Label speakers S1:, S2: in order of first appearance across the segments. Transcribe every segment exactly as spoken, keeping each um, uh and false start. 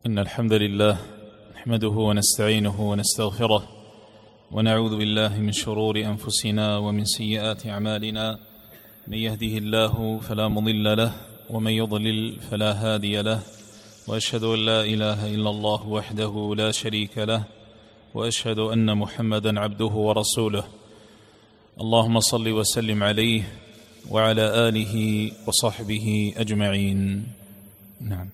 S1: إن الحمد لله نحمده ونستعينه ونستغفره ونعوذ بالله من شرور أنفسنا ومن سيئات أعمالنا. من يهده الله فلا مضل له ومن يضلل فلا هادي له، وأشهد أن لا إله إلا الله وحده لا شريك له، وأشهد أن محمدا عبده ورسوله. اللهم صل وسلم عليه وعلى آله وصحبه أجمعين. نعم.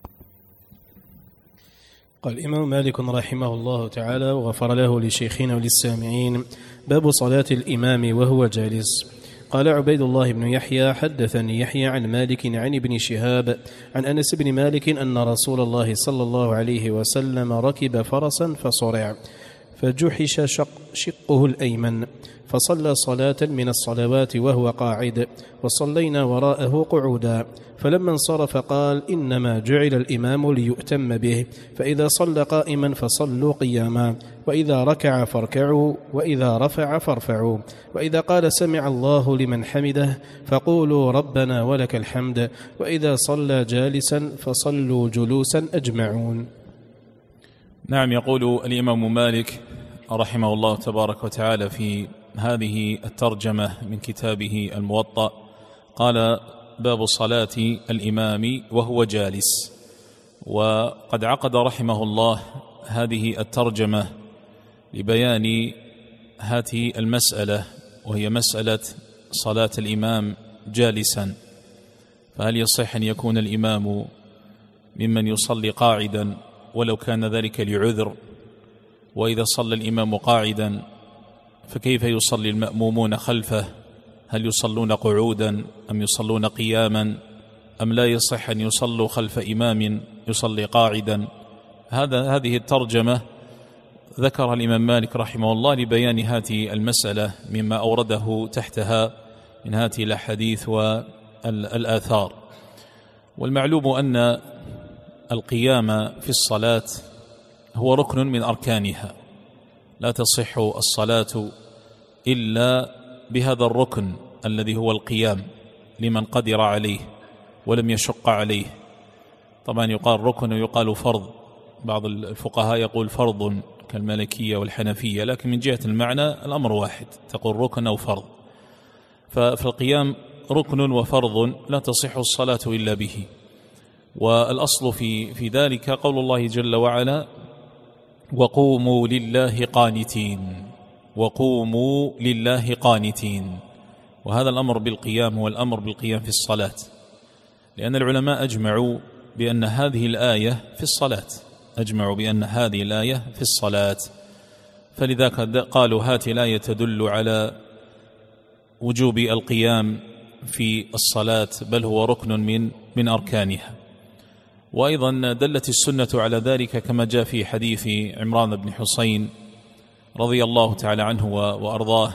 S2: قال الإمام مالك رحمه الله تعالى وغفر له لشيخنا وللسامعين: باب صلاة الإمام وهو جالس. قال عبيد الله بن يحيى: حدثني يحيى عن مالك عن ابن شهاب عن أنس بن مالك أن رسول الله صلى الله عليه وسلم ركب فرسا فصرع فجحش شق شقه الأيمن، فصلى صلاة من الصلوات وهو قاعد، وصلينا وراءه قعودا. فلما انصرف قال: إنما جعل الإمام ليؤتم به، فإذا صلى قائما فصلوا قياما، وإذا ركع فاركعوا، وإذا رفع فارفعوا، وإذا قال سمع الله لمن حمده فقولوا ربنا ولك الحمد، وإذا صلى جالسا فصلوا جلوسا أجمعون.
S1: نعم. يقول الإمام مالك رحمه الله تبارك وتعالى في هذه الترجمة من كتابه الموطأ، قال: باب صلاة الإمام وهو جالس. وقد عقد رحمه الله هذه الترجمة لبيان هذه المسألة، وهي مسألة صلاة الإمام جالسا. فهل يصح أن يكون الإمام ممن يصلي قاعدا ولو كان ذلك لعذر؟ وإذا صلى الإمام قاعدا فكيف يصلي المأمومون خلفه؟ هل يصلون قعودا أم يصلون قياما، أم لا يصح أن يصلوا خلف إمام يصلي قاعدا؟ هذا هذه الترجمة ذكرها الإمام مالك رحمه الله لبيان هذه المسألة مما أورده تحتها من هذه الأحاديث والآثار. والمعلوم أن القيام في الصلاة هو ركن من أركانها، لا تصح الصلاة إلا بهذا الركن الذي هو القيام لمن قدر عليه ولم يشق عليه. طبعا يقال ركن ويقال فرض، بعض الفقهاء يقول فرض كالمالكية والحنفية، لكن من جهة المعنى الأمر واحد، تقول ركن أو فرض. فالقيام ركن وفرض لا تصح الصلاة إلا به. والأصل في في ذلك قول الله جل وعلا: وقوموا لله قانتين، وقوموا لله قانتين. وهذا الأمر بالقيام هو الأمر بالقيام في الصلاة، لأن العلماء أجمعوا بأن هذه الآية في الصلاة، أجمعوا بأن هذه الآية في الصلاة، فلذلك قالوا هذه الآية تدل على وجوب القيام في الصلاة، بل هو ركن من من أركانها. وأيضا دلت السنة على ذلك كما جاء في حديث عمران بن حسين رضي الله تعالى عنه وأرضاه،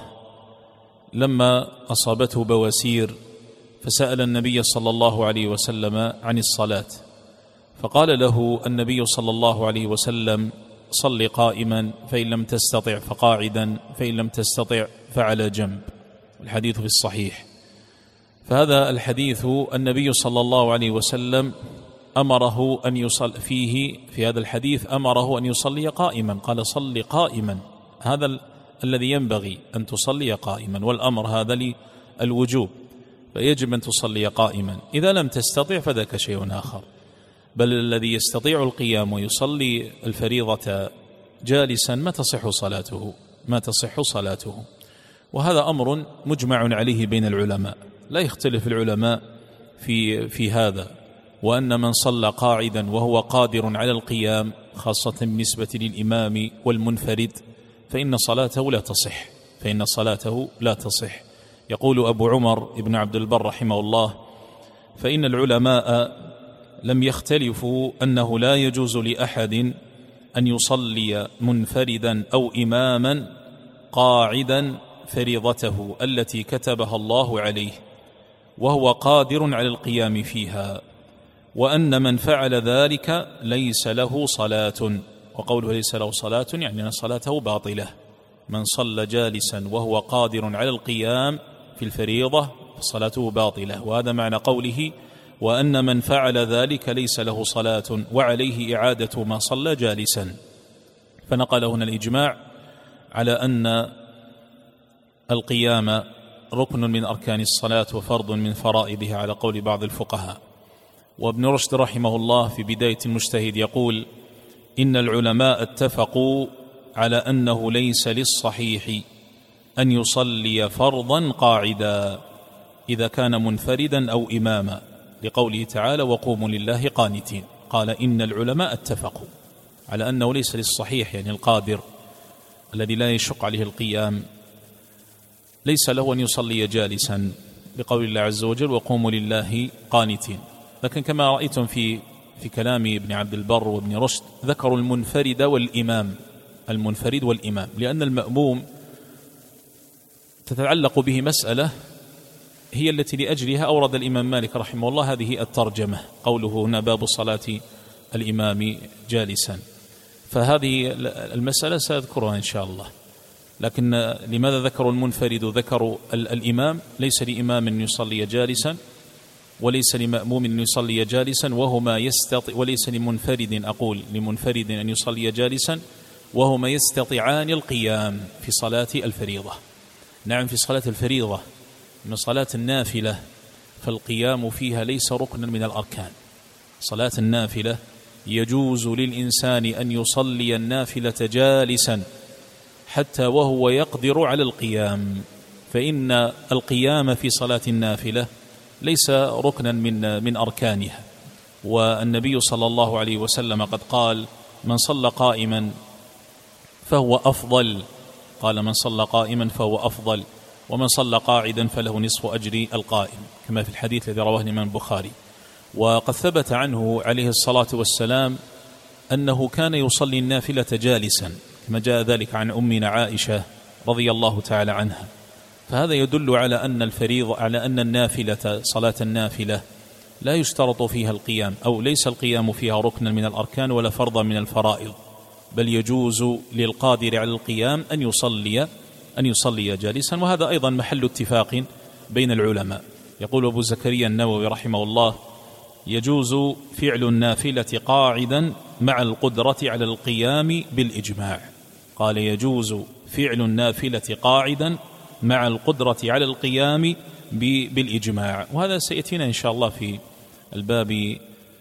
S1: لما أصابته بواسير فسأل النبي صلى الله عليه وسلم عن الصلاة، فقال له النبي صلى الله عليه وسلم: صل قائما، فإن لم تستطع فقاعدا، فإن لم تستطع فعلى جنب. الحديث في الصحيح. فهذا الحديث النبي صلى الله عليه وسلم أمره أن يصل فيه، في هذا الحديث أمره أن يصلي قائما، قال: صل قائما. هذا ال الذي ينبغي أن تصلي قائما، والأمر هذا للوجوب، فيجب أن تصلي قائما. إذا لم تستطع فذاك شيء آخر، بل الذي يستطيع القيام ويصلي الفريضة جالسا ما تصح صلاته، ما تصح صلاته. وهذا أمر مجمع عليه بين العلماء، لا يختلف العلماء في في هذا، وأن من صلى قاعدا وهو قادر على القيام، خاصة بالنسبة للإمام والمنفرد، فإن صلاته لا تصح، فإن صلاته لا تصح. يقول أبو عمر ابن عبد البر رحمه الله: فإن العلماء لم يختلفوا أنه لا يجوز لأحد أن يصلي منفردا أو إماما قاعدا فريضته التي كتبها الله عليه وهو قادر على القيام فيها، وأن من فعل ذلك ليس له صلاة. وقوله ليس له صلاة يعني أن صلاته باطلة. من صلى جالسا وهو قادر على القيام في الفريضة فصلاته باطلة. وهذا معنى قوله وأن من فعل ذلك ليس له صلاة وعليه إعادة ما صلى جالسا. فنقل هنا الإجماع على أن القيام ركن من أركان الصلاة وفرض من فرائضها على قول بعض الفقهاء. وابن رشد رحمه الله في بداية المجتهد يقول: إن العلماء اتفقوا على أنه ليس للصحيح أن يصلي فرضا قاعدا إذا كان منفردا أو إماما، لقوله تعالى: وقوموا لله قانتين. قال: إن العلماء اتفقوا على أنه ليس للصحيح، يعني القادر الذي لا يشق عليه القيام، ليس له أن يصلي جالسا، بقول الله عز وجل: وقوموا لله قانتين. لكن كما رأيتم في في كلام ابن عبد البر وابن رشد ذكروا المنفرد والإمام، المنفرد والإمام، لأن المأموم تتعلق به مسألة هي التي لأجلها أورد الإمام مالك رحمه الله هذه الترجمة، قوله هنا: باب صلاة الإمام جالسا. فهذه المسألة سأذكرها إن شاء الله. لكن لماذا ذكروا المنفرد وذكروا الإمام؟ ليس لإمام أن يصلي جالسا، وليس لمأموم أن يصلي جالسا وهما يستطيع، وليس لمنفرد أقول لمنفرد أن يصلي جالسا وهما يستطيعان القيام في صلاة الفريضة. نعم، في صلاة الفريضة. من صلاة النافلة فالقيام فيها ليس ركنا من الأركان. صلاة النافلة يجوز للإنسان أن يصلي النافلة جالسا حتى وهو يقدر على القيام، فإن القيام في صلاة النافلة ليس ركنا من من أركانها. والنبي صلى الله عليه وسلم قد قال: من صلى قائما فهو أفضل، قال: من صلى قائما فهو أفضل، ومن صلى قاعدا فله نصف أجر القائم، كما في الحديث الذي رواه الإمام البخاري. وقد ثبت عنه عليه الصلاة والسلام أنه كان يصلي النافلة جالسا، كما جاء ذلك عن أمنا عائشة رضي الله تعالى عنها. فهذا يدل على أن الفريضة، على أن النافلة، صلاة النافلة لا يشترط فيها القيام، أو ليس القيام فيها ركنا من الأركان ولا فرضا من الفرائض، بل يجوز للقادر على القيام أن يصلي أن يصلي جالسا. وهذا أيضا محل اتفاق بين العلماء. يقول أبو زكريا النووي رحمه الله: يجوز فعل النافلة قاعدا مع القدرة على القيام بالإجماع. قال: يجوز فعل النافلة قاعدا مع القدرة على القيام بالإجماع. وهذا سيأتينا إن شاء الله في الباب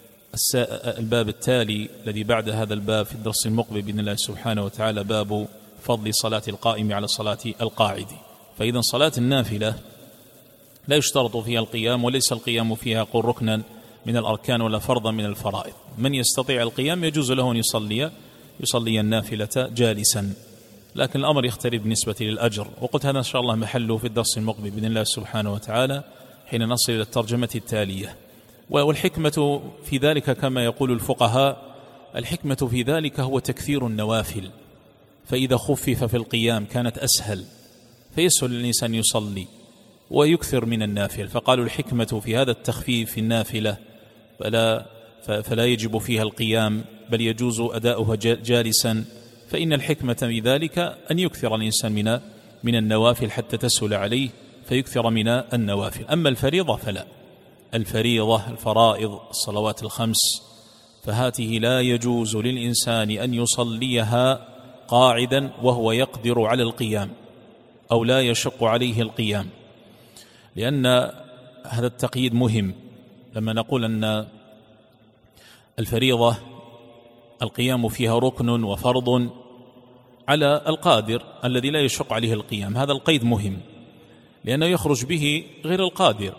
S1: الباب التالي الذي بعد هذا الباب في الدرس المقبل بإذن الله سبحانه وتعالى، باب فضل صلاة القائم على صلاة القاعد. فإذا صلاة النافلة لا يشترط فيها القيام، وليس القيام فيها قل ركنا من الأركان ولا فرضا من الفرائض. من يستطيع القيام يجوز له أن يصلي يصلي النافلة جالسا، لكن الأمر يختلف بالنسبة للأجر. وقلت هذا إن شاء الله محله في الدرس المقبل بإذن الله سبحانه وتعالى حين نصل إلى الترجمة التالية. والحكمة في ذلك كما يقول الفقهاء، الحكمة في ذلك هو تكثير النوافل، فإذا خفف في القيام كانت أسهل، فيسهل الإنسان يصلي ويكثر من النافل. فقالوا الحكمة في هذا التخفيف في النافلة فلا, فلا يجب فيها القيام، بل يجوز أداؤها جالسا. فإن الحكمة في ذلك أن يكثر الإنسان من من النوافل حتى تسهل عليه فيكثر من النوافل. أما الفريضة فلا، الفريضة الفرائض الصلوات الخمس فهاته لا يجوز للإنسان أن يصليها قاعدا وهو يقدر على القيام، أو لا يشق عليه القيام، لأن هذا التقييد مهم. لما نقول أن الفريضة القيام فيها ركن وفرض على القادر الذي لا يشق عليه القيام، هذا القيد مهم، لأنه يخرج به غير القادر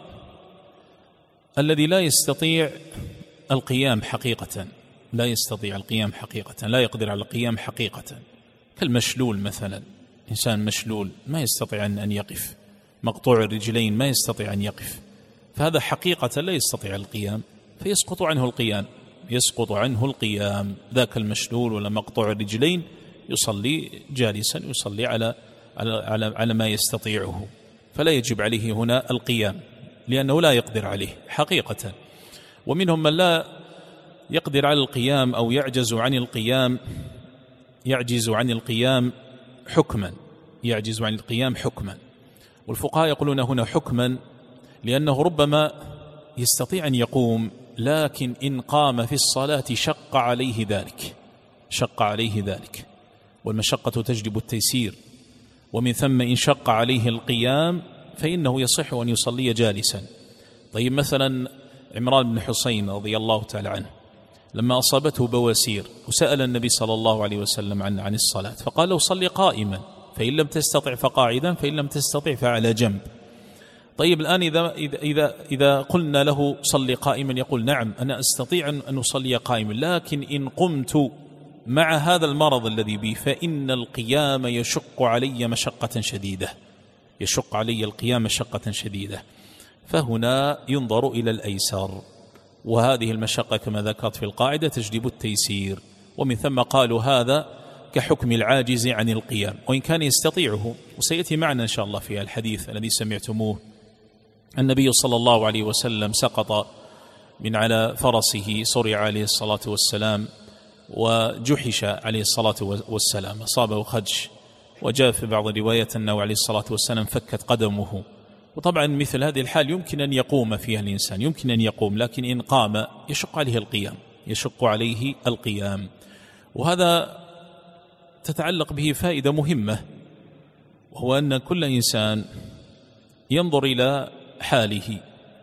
S1: الذي لا يستطيع القيام حقيقة، لا يستطيع القيام حقيقة، لا يقدر على القيام حقيقة، كالمشلول مثلا، إنسان مشلول ما يستطيع أن يقف، مقطوع الرجلين ما يستطيع أن يقف، فهذا حقيقة لا يستطيع القيام فيسقط عنه القيام، يسقط عنه القيام. ذاك المشلول ولا مقطوع الرجلين يصلي جالسا، يصلي على على على, على ما يستطيعه، فلا يجب عليه هنا القيام لأنه لا يقدر عليه حقيقة. ومنهم من لا يقدر على القيام أو يعجز عن القيام، يعجز عن القيام حكما، يعجز عن القيام حكما. والفقهاء يقولون هنا حكما لأنه ربما يستطيع أن يقوم، لكن إن قام في الصلاة شق عليه ذلك شق عليه ذلك والمشقة تجلب التيسير، ومن ثم إن شق عليه القيام فإنه يصح أن يصلي جالسا. طيب مثلا عمران بن حسين رضي الله تعالى عنه لما أصابته بواسير وسأل النبي صلى الله عليه وسلم عن عن الصلاة فقال له صلي قائما، فإن لم تستطع فقاعدا، فإن لم تستطع فعلى جنب. طيب الآن إذا, إذا, إذا قلنا له صلي قائما يقول نعم أنا أستطيع أن أصلي قائما، لكن إن قمت مع هذا المرض الذي بي فإن القيام يشق علي مشقة شديدة يشق علي القيام مشقة شديدة فهنا ينظر إلى الأيسر، وهذه المشقة كما ذكرت في القاعدة تجلب التيسير، ومن ثم قالوا هذا كحكم العاجز عن القيام وإن كان يستطيعه. وسيأتي معنا إن شاء الله في الحديث الذي سمعتموه النبي صلى الله عليه وسلم سقط من على فرسه صرع عليه الصلاة والسلام وجحش عليه الصلاة والسلام، أصابه خدش، وجاء في بعض الروايات أنه عليه الصلاة والسلام فكت قدمه. وطبعا مثل هذه الحال يمكن أن يقوم فيها الإنسان، يمكن أن يقوم، لكن إن قام يشق عليه القيام يشق عليه القيام وهذا تتعلق به فائدة مهمة، وهو أن كل إنسان ينظر إلى حاله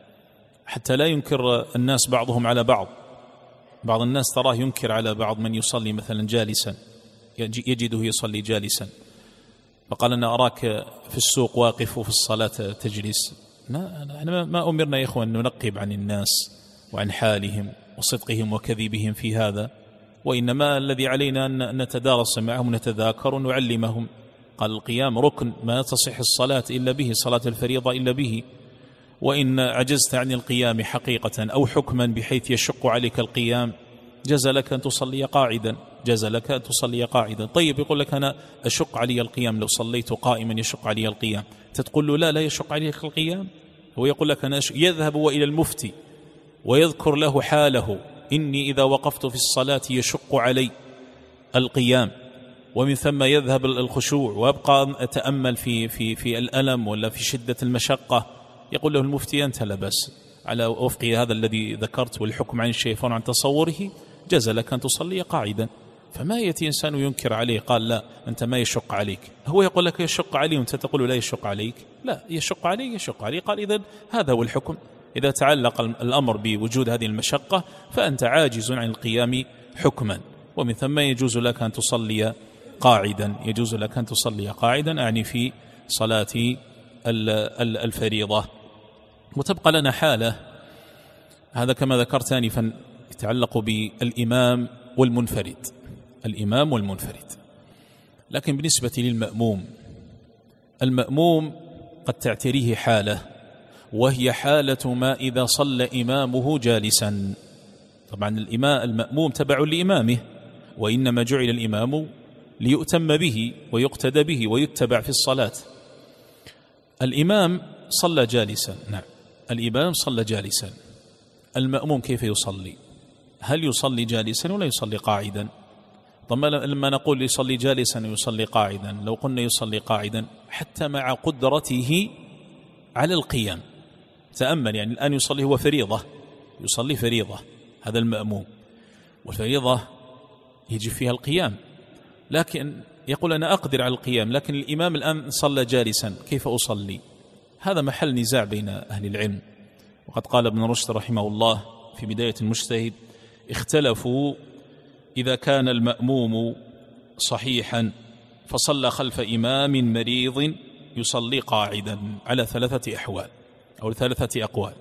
S1: حتى لا ينكر الناس بعضهم على بعض. بعض الناس تراه ينكر على بعض من يصلي مثلا جالسا، يجده يصلي جالسا، فقال أنا أراك في السوق واقف وفي الصلاة تجلس. ما, ما أمرنا يا إخوان ننقب عن الناس وعن حالهم وصدقهم وكذبهم في هذا، وإنما الذي علينا أن نتدارس معهم ونتذاكر ونعلمهم. قال القيام ركن ما تصح الصلاة إلا به، صلاة الفريضة إلا به، وإن عجزت عن القيام حقيقة أو حكما بحيث يشق عليك القيام جاز لك أن تصلي قاعدا جاز لك أن تصلي قاعدا. طيب يقول لك أنا أشق علي القيام، لو صليت قائما يشق علي القيام، تقول له لا لا يشق عليك القيام، هو يقول لك أنا أشق. يذهب إلى المفتي ويذكر له حاله، إني إذا وقفت في الصلاة يشق علي القيام، ومن ثم يذهب الخشوع ويبقى أتأمل في, في, في الألم ولا في شدة المشقة. يقول له المفتي أنت لا بأس على وفق هذا الذي ذكرت والحكم عن الشيطان عن تصوره جاز لك أن تصلي قاعدا. فما يأتي إنسان ينكر عليه قال لا أنت ما يشق عليك، هو يقول لك يشق علي وأنت تقول لا يشق عليك، لا يشق علي يشق علي. قال إذن هذا هو الحكم، إذا تعلق الأمر بوجود هذه المشقة فأنت عاجز عن القيام حكما، ومن ثم يجوز لك أن تصلي قاعدا يجوز لك أن تصلي قاعدا أعني في صلاة الفريضة. وتبقى لنا حالة، هذا كما ذكرت آنفا يتعلق بالإمام والمنفرد الإمام والمنفرد لكن بالنسبة للمأموم، المأموم قد تعتريه حالة، وهي حالة ما إذا صلى إمامه جالسا. طبعا الإمام المأموم تبع لإمامه، وإنما جعل الإمام ليؤتم به ويقتدى به ويتبع في الصلاة. الإمام صلى جالسا، نعم الإمام صلى جالسا، المأموم كيف يصلي؟ هل يصلي جالسا ولا يصلي قاعدا؟ طب لما نقول يصلي جالسا ويصلي قاعدا، لو قلنا يصلي قاعدا حتى مع قدرته على القيام، تأمل يعني الآن يصلي هو فريضة يصلي فريضة هذا المأموم، والفريضة يجب فيها القيام، لكن يقول أنا أقدر على القيام، لكن الإمام الآن صلى جالسا كيف أصلي؟ هذا محل نزاع بين أهل العلم. وقد قال ابن رشد رحمه الله في بداية المجتهد اختلفوا إذا كان المأموم صحيحا فصلى خلف إمام مريض يصلي قاعدا على ثلاثة أحوال أو ثلاثة أقوال.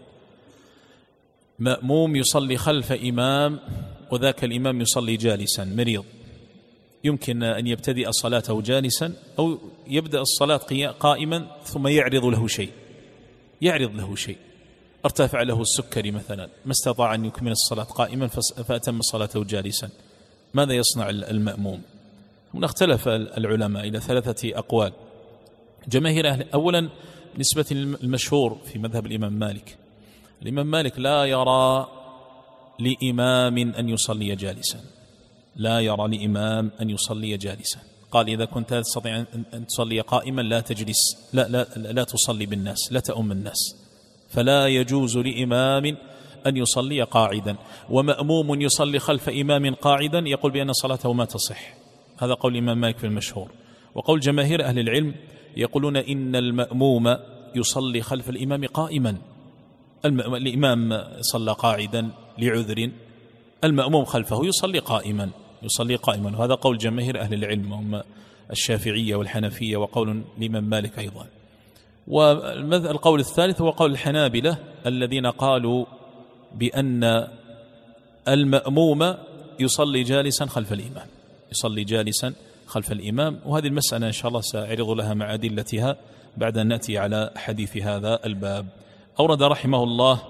S1: مأموم يصلي خلف إمام وذاك الإمام يصلي جالسا مريض، يمكن أن يبتدئ صلاته جالسا أو يبدأ الصلاة قائما ثم يعرض له شيء يعرض له شيء ارتفع له السكري مثلا، ما استطاع أن يكمل الصلاة قائما فأتم صلاته جالسا، ماذا يصنع المأموم؟ هنا اختلف العلماء إلى ثلاثة أقوال. جماهير أهل أولا بالنسبة المشهور في مذهب الإمام مالك، الإمام مالك لا يرى لإمام أن يصلي جالسا لا يرى لإمام أن يصلي جالسا، قال إذا كنت تستطيع أن تصلي قائما لا تجلس لا, لا, لا تصلي بالناس لا تؤم الناس، فلا يجوز لإمام أن يصلي قاعدا، ومأموم يصلي خلف إمام قاعدا يقول بأن صلاته ما تصح. هذا قول الإمام مالك في المشهور. وقول جماهير أهل العلم يقولون إن المأموم يصلي خلف الإمام قائما. الإمام صلى قاعدا لعذر، المأموم خلفه يصلي قائما يصلي قائما وهذا قول جماهير أهل العلم هم الشافعية والحنفية، وقول الإمام مالك أيضا. والقول الثالث هو قول الحنابلة الذين قالوا بأن المأموم يصلي جالسا خلف الإمام يصلي جالسا خلف الإمام. وهذه المسألة إن شاء الله سأعرض لها مع أدلتها بعد أن نأتي على حديث هذا الباب. أورد رحمه الله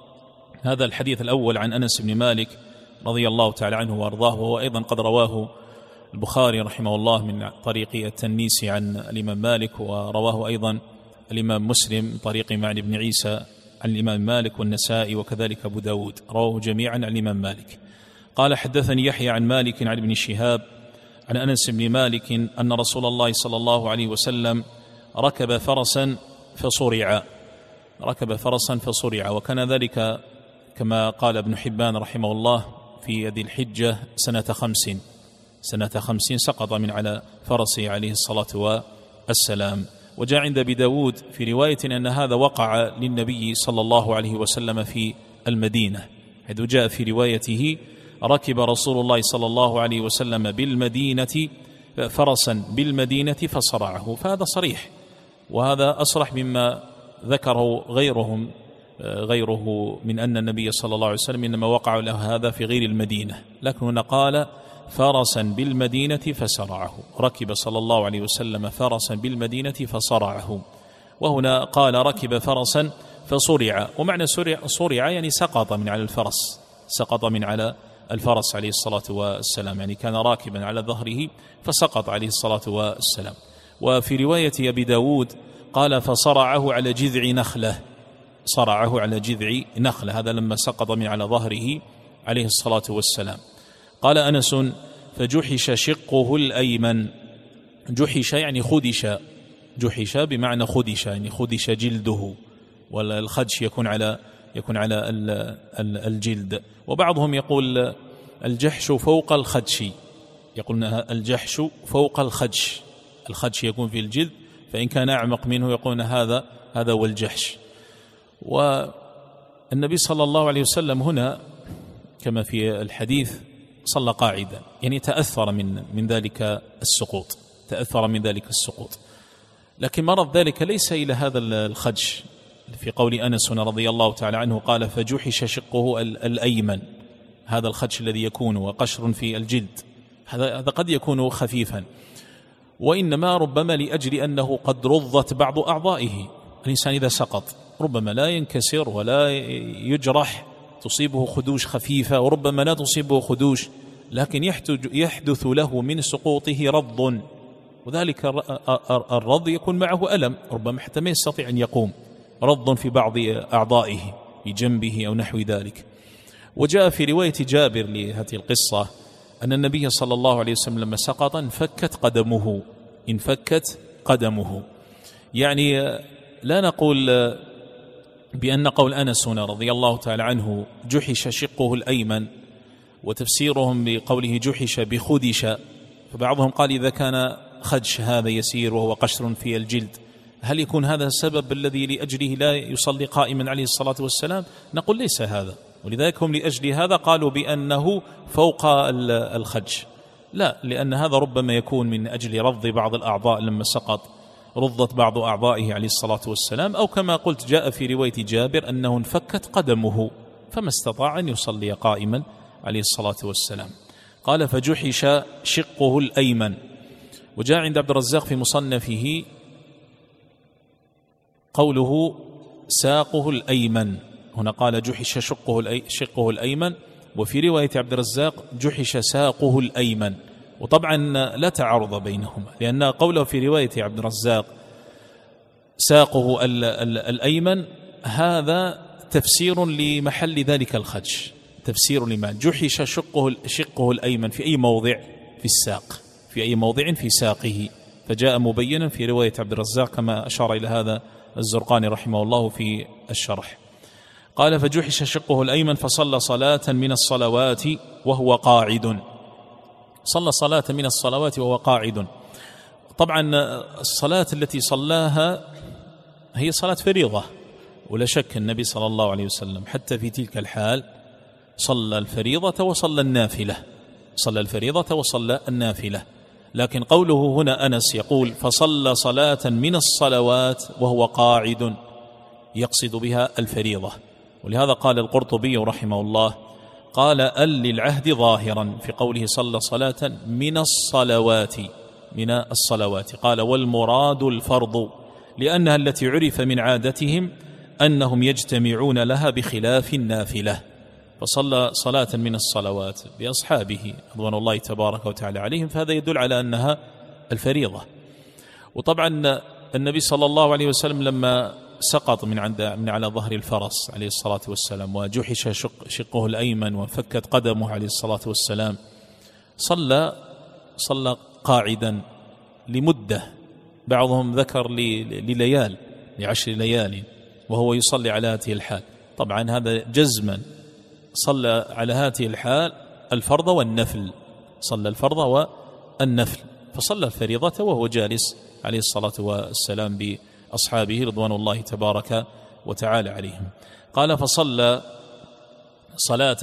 S1: هذا الحديث الأول عن أنس بن مالك رضي الله تعالى عنه وأرضاه، وهو أيضا قد رواه البخاري رحمه الله من طريق التنيسي عن الإمام مالك، ورواه أيضا الإمام مسلم من طريق معن بن عيسى عن الإمام مالك، والنسائي وكذلك أبو داود، رواه جميعا عن الإمام مالك. قال حدثني يحيى عن مالك عن ابن شهاب عن أنس بن مالك أن رسول الله صلى الله عليه وسلم ركب فرسا فصرع ركب فرسا فصرع وكان ذلك كما قال ابن حبان رحمه الله في ذي الحجة سنة خمس سنة خمسين سقط من على فرسه عليه الصلاة والسلام. وجاء عند أبي داود في رواية أن هذا وقع للنبي صلى الله عليه وسلم في المدينة، حيث جاء في روايته ركب رسول الله صلى الله عليه وسلم بالمدينة فرسا بالمدينة فصرعه، فهذا صريح، وهذا أصرح مما ذكره غيرهم غيره من أن النبي صلى الله عليه وسلم إنما وقع له هذا في غير المدينة، لكن هنا قال فرسا بالمدينة فصرعه، ركب صلى الله عليه وسلم فرسا بالمدينة فصرعه. وهنا قال ركب فرسا فصرع، ومعنى صرع, صرع يعني سقط من على الفرس سقط من على الفرس عليه الصلاة والسلام، يعني كان راكبا على ظهره فسقط عليه الصلاة والسلام. وفي رواية أبي داود قال فصرعه على جذع نخلة صرعه على جذع نخلة، هذا لما سقط من على ظهره عليه الصلاة والسلام. قال أنس فجحش شقه الأيمن، جحش يعني خدش، جحش بمعنى خدش يعني خدش جلده، والخدش يكون على يكون على الجلد. وبعضهم يقول الجحش فوق الخدش، يقولون الجحش فوق الخدش، الخدش يكون في الجلد، فإن كان أعمق منه يقولون هذا هذا هو الجحش. والنبي صلى الله عليه وسلم هنا كما في الحديث صلى قاعدا، يعني تأثر من من ذلك السقوط تأثر من ذلك السقوط لكن مرض ذلك ليس إلى هذا الخدش. في قول أنس رضي الله تعالى عنه قال فجحش شقه الأيمن، هذا الخدش الذي يكون وقشر في الجلد هذا قد يكون خفيفا، وإنما ربما لأجل أنه قد رضت بعض أعضائه. الإنسان إذا سقط ربما لا ينكسر ولا يجرح، تصيبه خدوش خفيفة وربما لا تصيبه خدوش، لكن يحدث له من سقوطه رض، وذلك الرض يكون معه ألم، ربما حتى ما يستطيع أن يقوم، رض في بعض أعضائه في جنبه أو نحو ذلك. وجاء في رواية جابر لهذه القصة أن النبي صلى الله عليه وسلم لما سقط انفكت قدمه انفكت قدمه يعني لا نقول بأن قول أنس رضي الله تعالى عنه جحش شقه الأيمن وتفسيرهم بقوله جحش بخدش، فبعضهم قال إذا كان خدش هذا يسير وهو قشر في الجلد هل يكون هذا السبب الذي لأجله لا يصلي قائما عليه الصلاة والسلام؟ نقول ليس هذا، ولذلك هم لأجل هذا قالوا بأنه فوق الخدش، لا، لأن هذا ربما يكون من أجل رض بعض الأعضاء لما سقط رضت بعض أعضائه عليه الصلاة والسلام، أو كما قلت جاء في رواية جابر أنه انفكت قدمه فما استطاع أن يصلي قائما عليه الصلاة والسلام. قال فجحش شقه الأيمن. وجاء عند عبد الرزاق في مصنفه قوله ساقه الأيمن، هنا قال جحش شقه, الأي شقه الأيمن، وفي رواية عبد الرزاق جحش ساقه الأيمن، وطبعا لا تعارض بينهما، لأن قوله في رواية عبد الرزاق ساقه ال ال الأيمن هذا تفسير لمحل ذلك الخدش، تفسير لما جحش شقه, شقه الأيمن في أي موضع في الساق، في أي موضع في ساقه، فجاء مبينا في رواية عبد الرزاق كما أشار إلى هذا الزرقاني رحمه الله في الشرح. قال فجحش شقه الأيمن فصلى صلاة من الصلوات وهو قاعد. صلى صلاة من الصلوات وهو قاعد. طبعا الصلاة التي صلاها هي صلاة فريضة، ولا شك النبي صلى الله عليه وسلم حتى في تلك الحال صلى الفريضة وصلى النافلة، صلى الفريضة وصلى النافلة. لكن قوله هنا أنس يقول فصلى صلاة من الصلوات وهو قاعد يقصد بها الفريضة، ولهذا قال القرطبي رحمه الله قال ال للعهد ظاهرا في قوله صلى صلاة من الصلوات، من الصلوات. قال والمراد الفرض لأنها التي عرف من عادتهم أنهم يجتمعون لها بخلاف النافلة، فصلى صلاة من الصلوات بأصحابه رضوان الله تبارك وتعالى عليهم، فهذا يدل على أنها الفريضة. وطبعا النبي صلى الله عليه وسلم لما سقط من عند من على ظهر الفرس عليه الصلاة والسلام وجحش شق شقه الأيمن وفكت قدمه عليه الصلاة والسلام، صلى صلى قاعدا لمدة، بعضهم ذكر لليال لعشر ليال وهو يصلي على هذه الحال. طبعا هذا جزما صلى على هذه الحال الفرض والنفل، صلى الفرض والنفل، فصلى الفريضة وهو جالس عليه الصلاة والسلام بأصحابه رضوان الله تبارك وتعالى عليهم. قال فصلى صلاة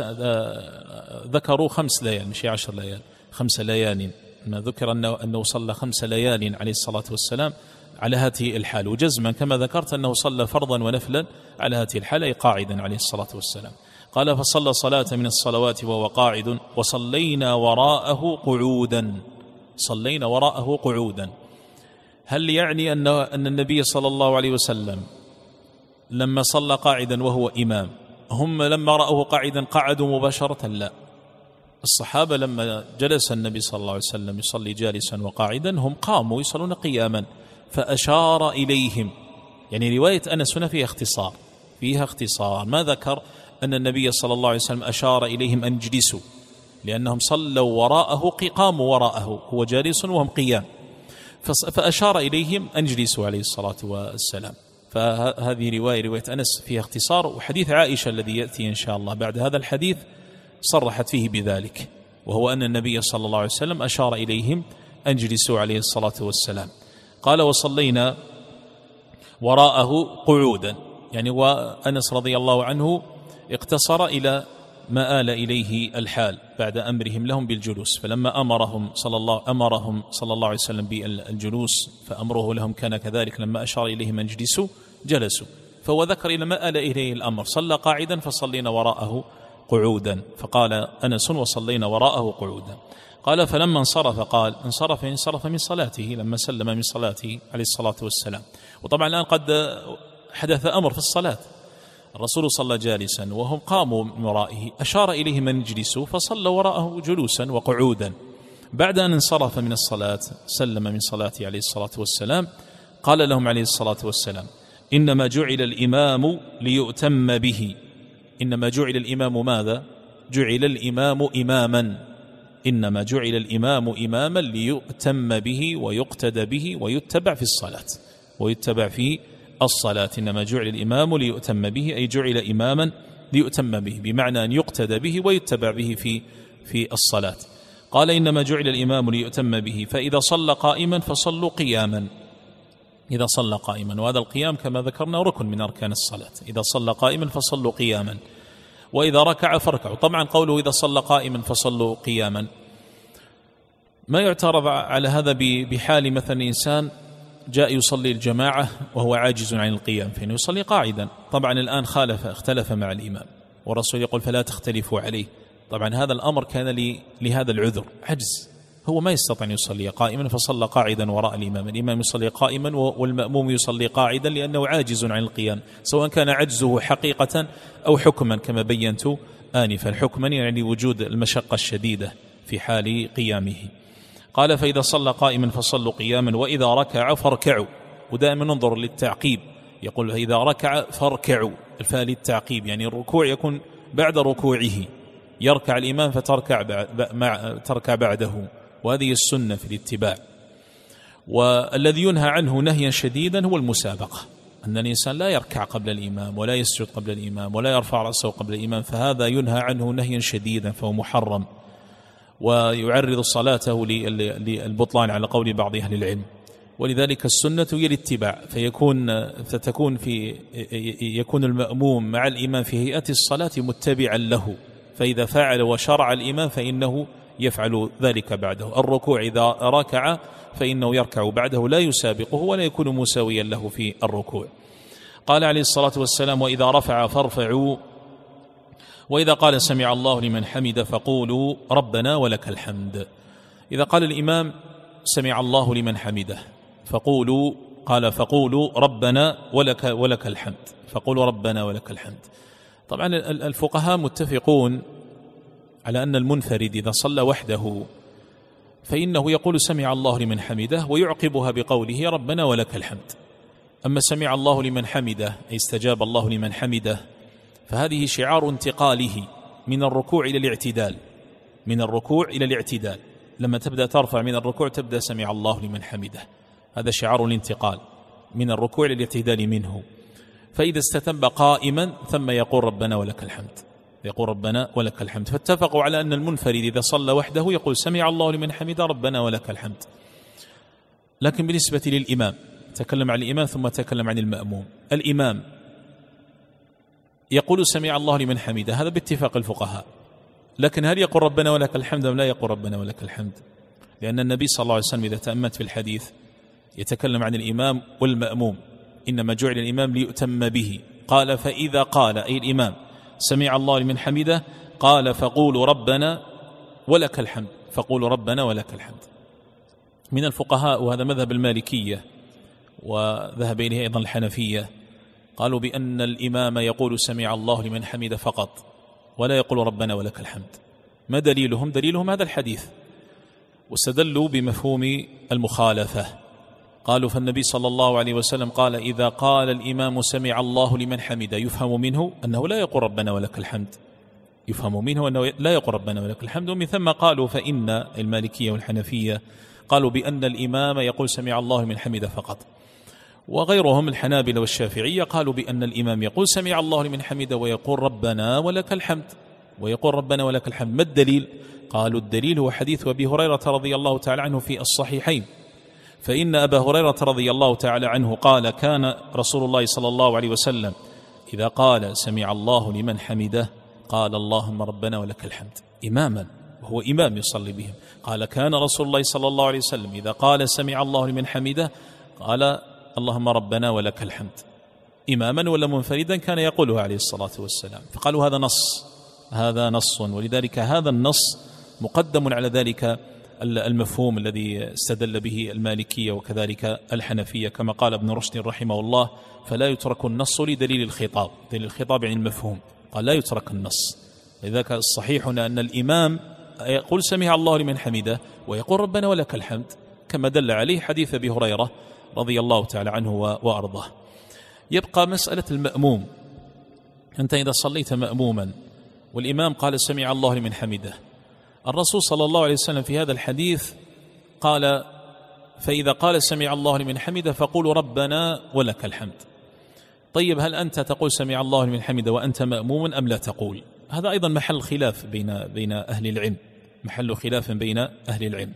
S1: ذكروا خمس ليال مش عشر ليال، خمس ليال، ما ذكر أنه, أنه صلى خمس ليال عليه الصلاة والسلام على هذه الحال، وجزما كما ذكرت أنه صلى فرضا ونفلا على هذه الحال أي قاعدا عليه الصلاة والسلام. قال فصلى صلاة من الصلوات وهو قاعد وصلينا وراءه قعودا، صلينا وراءه قعودا. هل يعني أن أن النبي صلى الله عليه وسلم لما صلى قاعدا وهو إمام هم لما رأوه قاعدا قعدوا مباشرة؟ لا، الصحابة لما جلس النبي صلى الله عليه وسلم يصلي جالسا وقاعدا هم قاموا يصلون قياما فأشار إليهم. يعني رواية أنس هنا فيها اختصار، فيها اختصار، ما ذكر أن النبي صلى الله عليه وسلم أشار إليهم أن اجلسوا، لأنهم صلوا وراءه قاموا وراءه هو جالس وهم قيام، فأشار إليهم أن اجلسوا عليه الصلاة والسلام. فهذه رواية رواية أنس فيها اختصار. وحديث عائشة الذي يأتي إن شاء الله بعد هذا الحديث صرحت فيه بذلك، وهو أن النبي صلى الله عليه وسلم أشار إليهم أن اجلسوا عليه الصلاة والسلام. قال وصلينا وراءه قعودا، يعني وأنس رضي الله عنه اقتصر إلى ما آل إليه الحال بعد أمرهم لهم بالجلوس، فلما أمرهم صلى الله أمرهم صلى الله عليه وسلم بالجلوس فأمره لهم كان كذلك، لما أشار إليهم أن اجلسوا جلسوا، فهو ذكر إلى ما آل إليه الأمر، صلى قاعدا فصلينا وراءه قعودا، فقال أنس وصلينا وراءه قعودا. قال فلما انصرف قال انصرف انصرف من صلاته لما سلم من صلاته عليه الصلاة والسلام. وطبعا الآن قد حدث أمر في الصلاة، الرسول صلى جالسا وهم قاموا من ورائه، أشار إليهم أن يجلسوا فصلوا وراءه جلوسا وقعودا. بعد أن انصرف من الصلاة سلم من صلاته عليه الصلاة والسلام، قال لهم عليه الصلاة والسلام إنما جعل الإمام ليؤتم به. إنما جعل الإمام ماذا؟ جعل الإمام إماما، إنما جعل الإمام إماما ليؤتم به ويقتدى به ويتبع في الصلاة، ويتبع في الصلاة. إنما جعل الإمام ليؤتم به أي جعل إماما ليؤتم به، بمعنى أن يقتدى به ويتبع به في في الصلاة. قال إنما جعل الإمام ليؤتم به فإذا صلى قائما فصلوا قياما، إذا صلى قائما، وهذا القيام كما ذكرنا ركن من أركان الصلاة، إذا صلى قائما فصلوا قياما، وإذا ركع فاركعوا. طبعا قوله إذا صلى قائما فصلوا قياما ما يعترض على هذا بحال مثلا إنسان جاء يصلي الجماعة وهو عاجز عن القيام فإنه يصلي قاعدا. طبعا الآن خالف اختلف مع الإمام، والرسول يقول فلا تختلفوا عليه. طبعا هذا الأمر كان لي لهذا العذر، عجز، هو ما يستطيع أن يصلي قائما فصلى قاعدا وراء الإمام، الإمام يصلي قائما والمأموم يصلي قاعدا لأنه عاجز عن القيام، سواء كان عجزه حقيقة أو حكما كما بينت آنفا. حكما يعني وجود المشقة الشديدة في حال قيامه. قال فإذا صلى قائما فصلوا قياما وإذا ركع فاركعوا. ودائما ننظر للتعقيب، يقول إذا ركع فاركعوا، الفاء للتعقيب، يعني الركوع يكون بعد ركوعه، يركع الإمام فتركع بعد تركع بعده، وهذه السنة في الاتباع. والذي ينهى عنه نهيا شديدا هو المسابقة، أن الإنسان لا يركع قبل الإمام ولا يسجد قبل الإمام ولا يرفع رأسه قبل الإمام، فهذا ينهى عنه نهيا شديدا، فهو محرم ويعرض صلاته للبطلان على قول بعض أهل العلم. ولذلك السنة هي الاتباع، فيكون فتكون في يكون المأموم مع الإمام في هيئة الصلاة متبعا له، فإذا فعل وشرع الإمام فإنه يفعل ذلك بعده. الركوع إذا ركع فإنه يركع بعده، لا يسابقه ولا يكون مساويا له في الركوع. قال عليه الصلاة والسلام: وإذا رفع فارفعوا، وإذا قال سمع الله لمن حمد فقولوا ربنا ولك الحمد. إذا قال الإمام سمع الله لمن حمده فقولوا قال فقولوا ربنا ولك ولك الحمد، فقولوا ربنا ولك الحمد. طبعا الفقهاء متفقون على أن المنفرد إذا صلى وحده فإنه يقول سمع الله لمن حمده ويعقبها بقوله ربنا ولك الحمد. أما سمع الله لمن حمده أي استجاب الله لمن حمده، فهذه شعار انتقاله من الركوع إلى الاعتدال، من الركوع إلى الاعتدال. لما تبدأ ترفع من الركوع تبدأ سمع الله لمن حمده، هذا شعار الانتقال من الركوع إلى الاعتدال منه. فإذا استتم قائما ثم يقول ربنا ولك الحمد، يقول ربنا ولك الحمد. فاتفقوا على أن المنفرد إذا صلى وحده يقول سمع الله لمن حمده ربنا ولك الحمد. لكن بالنسبة للإمام، تكلم عن الإمام ثم تكلم عن المأموم. الإمام يقول سمع الله لمن حمده، هذا باتفاق الفقهاء، لكن هل يقول ربنا ولك الحمد أم لا يقول ربنا ولك الحمد؟ لأن النبي صلى الله عليه وسلم إذا تأملت في الحديث يتكلم عن الإمام والمأموم، إنما جعل الإمام ليؤتم به. قال فإذا قال أي الإمام سمع الله لمن حمده قال فقولوا ربنا ولك الحمد، فقولوا ربنا ولك الحمد. من الفقهاء، وهذا مذهب المالكية وذهب إليه أيضا الحنفية، قالوا بأن الإمام يقول سمع الله لمن حمده فقط ولا يقول ربنا ولك الحمد. ما دليلهم؟ دليلهم هذا الحديث، واستدلوا بمفهوم المخالفة. قالوا فالنبي صلى الله عليه وسلم قال إذا قال الإمام سمع الله لمن حمده يفهم منه أنه لا يقول ربنا ولك الحمد، يفهم منه أنه لا يقول ربنا ولك الحمد. ومن ثم قالوا فإن المالكية والحنفية قالوا بأن الإمام يقول سمع الله لمن حمده فقط، وغيرهم الحنابلة والشافعية قالوا بأن الإمام يقول سمع الله لمن حمده ويقول ربنا ولك الحمد، ويقول ربنا ولك الحمد. ما الدليل؟ قالوا الدليل هو حديث أبي هريرة رضي الله تعالى عنه في الصحيحين، فإن أبا هريرة رضي الله تعالى عنه قال كان رسول الله صلى الله عليه وسلم إذا قال سمع الله لمن حمده قال اللهم ربنا ولك الحمد، إماما وهو إمام يصلي بهم. قال كان رسول الله صلى الله عليه وسلم إذا قال سمع الله لمن حمده قال اللهم ربنا ولك الحمد، إماما ولا منفردا كان يقوله عليه الصلاة والسلام. فقالوا هذا نص، هذا نص، ولذلك هذا النص مقدم على ذلك المفهوم الذي استدل به المالكية وكذلك الحنفية، كما قال ابن رشد رحمه الله فلا يترك النص لدليل الخطاب، دليل الخطاب عن المفهوم، قال لا يترك النص. لذلك الصحيح أن الإمام يقول سمع الله لمن حمده ويقول ربنا ولك الحمد، كما دل عليه حديث أبي هريرة رضي الله تعالى عنه وأرضاه. يبقى مسألة المأموم. أنت إذا صليت مأموما والإمام قال سمع الله لمن حمده، الرسول صلى الله عليه وسلم في هذا الحديث قال فإذا قال سمع الله لمن حمده فقولوا ربنا ولك الحمد. طيب هل أنت تقول سمع الله لمن حمده وأنت مأموم أم لا تقول؟ هذا أيضا محل خلاف بين بين أهل العلم، محل خلاف بين أهل العلم.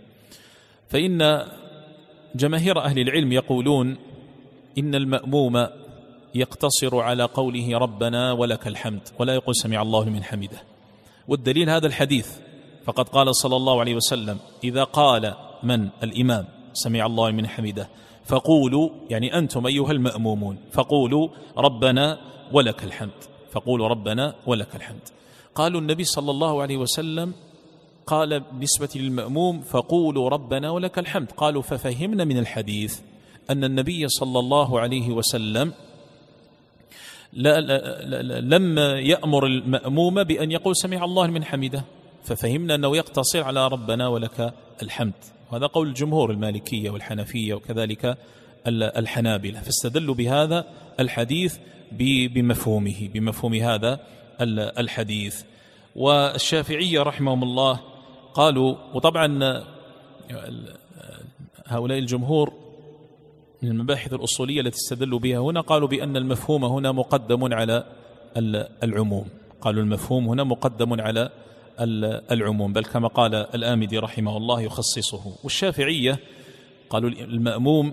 S1: فإن جماهير أهل العلم يقولون إن المأموم يقتصر على قوله ربنا ولك الحمد ولا يقول سمع الله لمن حمده، والدليل هذا الحديث، فقد قال صلى الله عليه وسلم إذا قال من الإمام سمع الله لمن حمده فقولوا، يعني أنتم أيها المأمومون فقولوا ربنا ولك الحمد، فقولوا ربنا ولك الحمد. قالوا النبي صلى الله عليه وسلم قال بالنسبة للمأموم فقولوا ربنا ولك الحمد. قالوا ففهمنا من الحديث أن النبي صلى الله عليه وسلم لا لا لا لم يأمر المأموم بأن يقول سمع الله لمن حمده، ففهمنا أنه يقتصر على ربنا ولك الحمد. وهذا قول الجمهور المالكية والحنفية وكذلك الحنابلة، فاستدلوا بهذا الحديث بمفهومه، بمفهوم هذا الحديث. والشافعية رحمهم الله قالوا، وطبعا هؤلاء الجمهور من المباحث الأصولية التي استدلوا بها هنا، قالوا بأن المفهوم هنا مقدم على العموم، قالوا المفهوم هنا مقدم على العموم، بل كما قال الآمدي رحمه الله يخصصه. والشافعية قالوا المأموم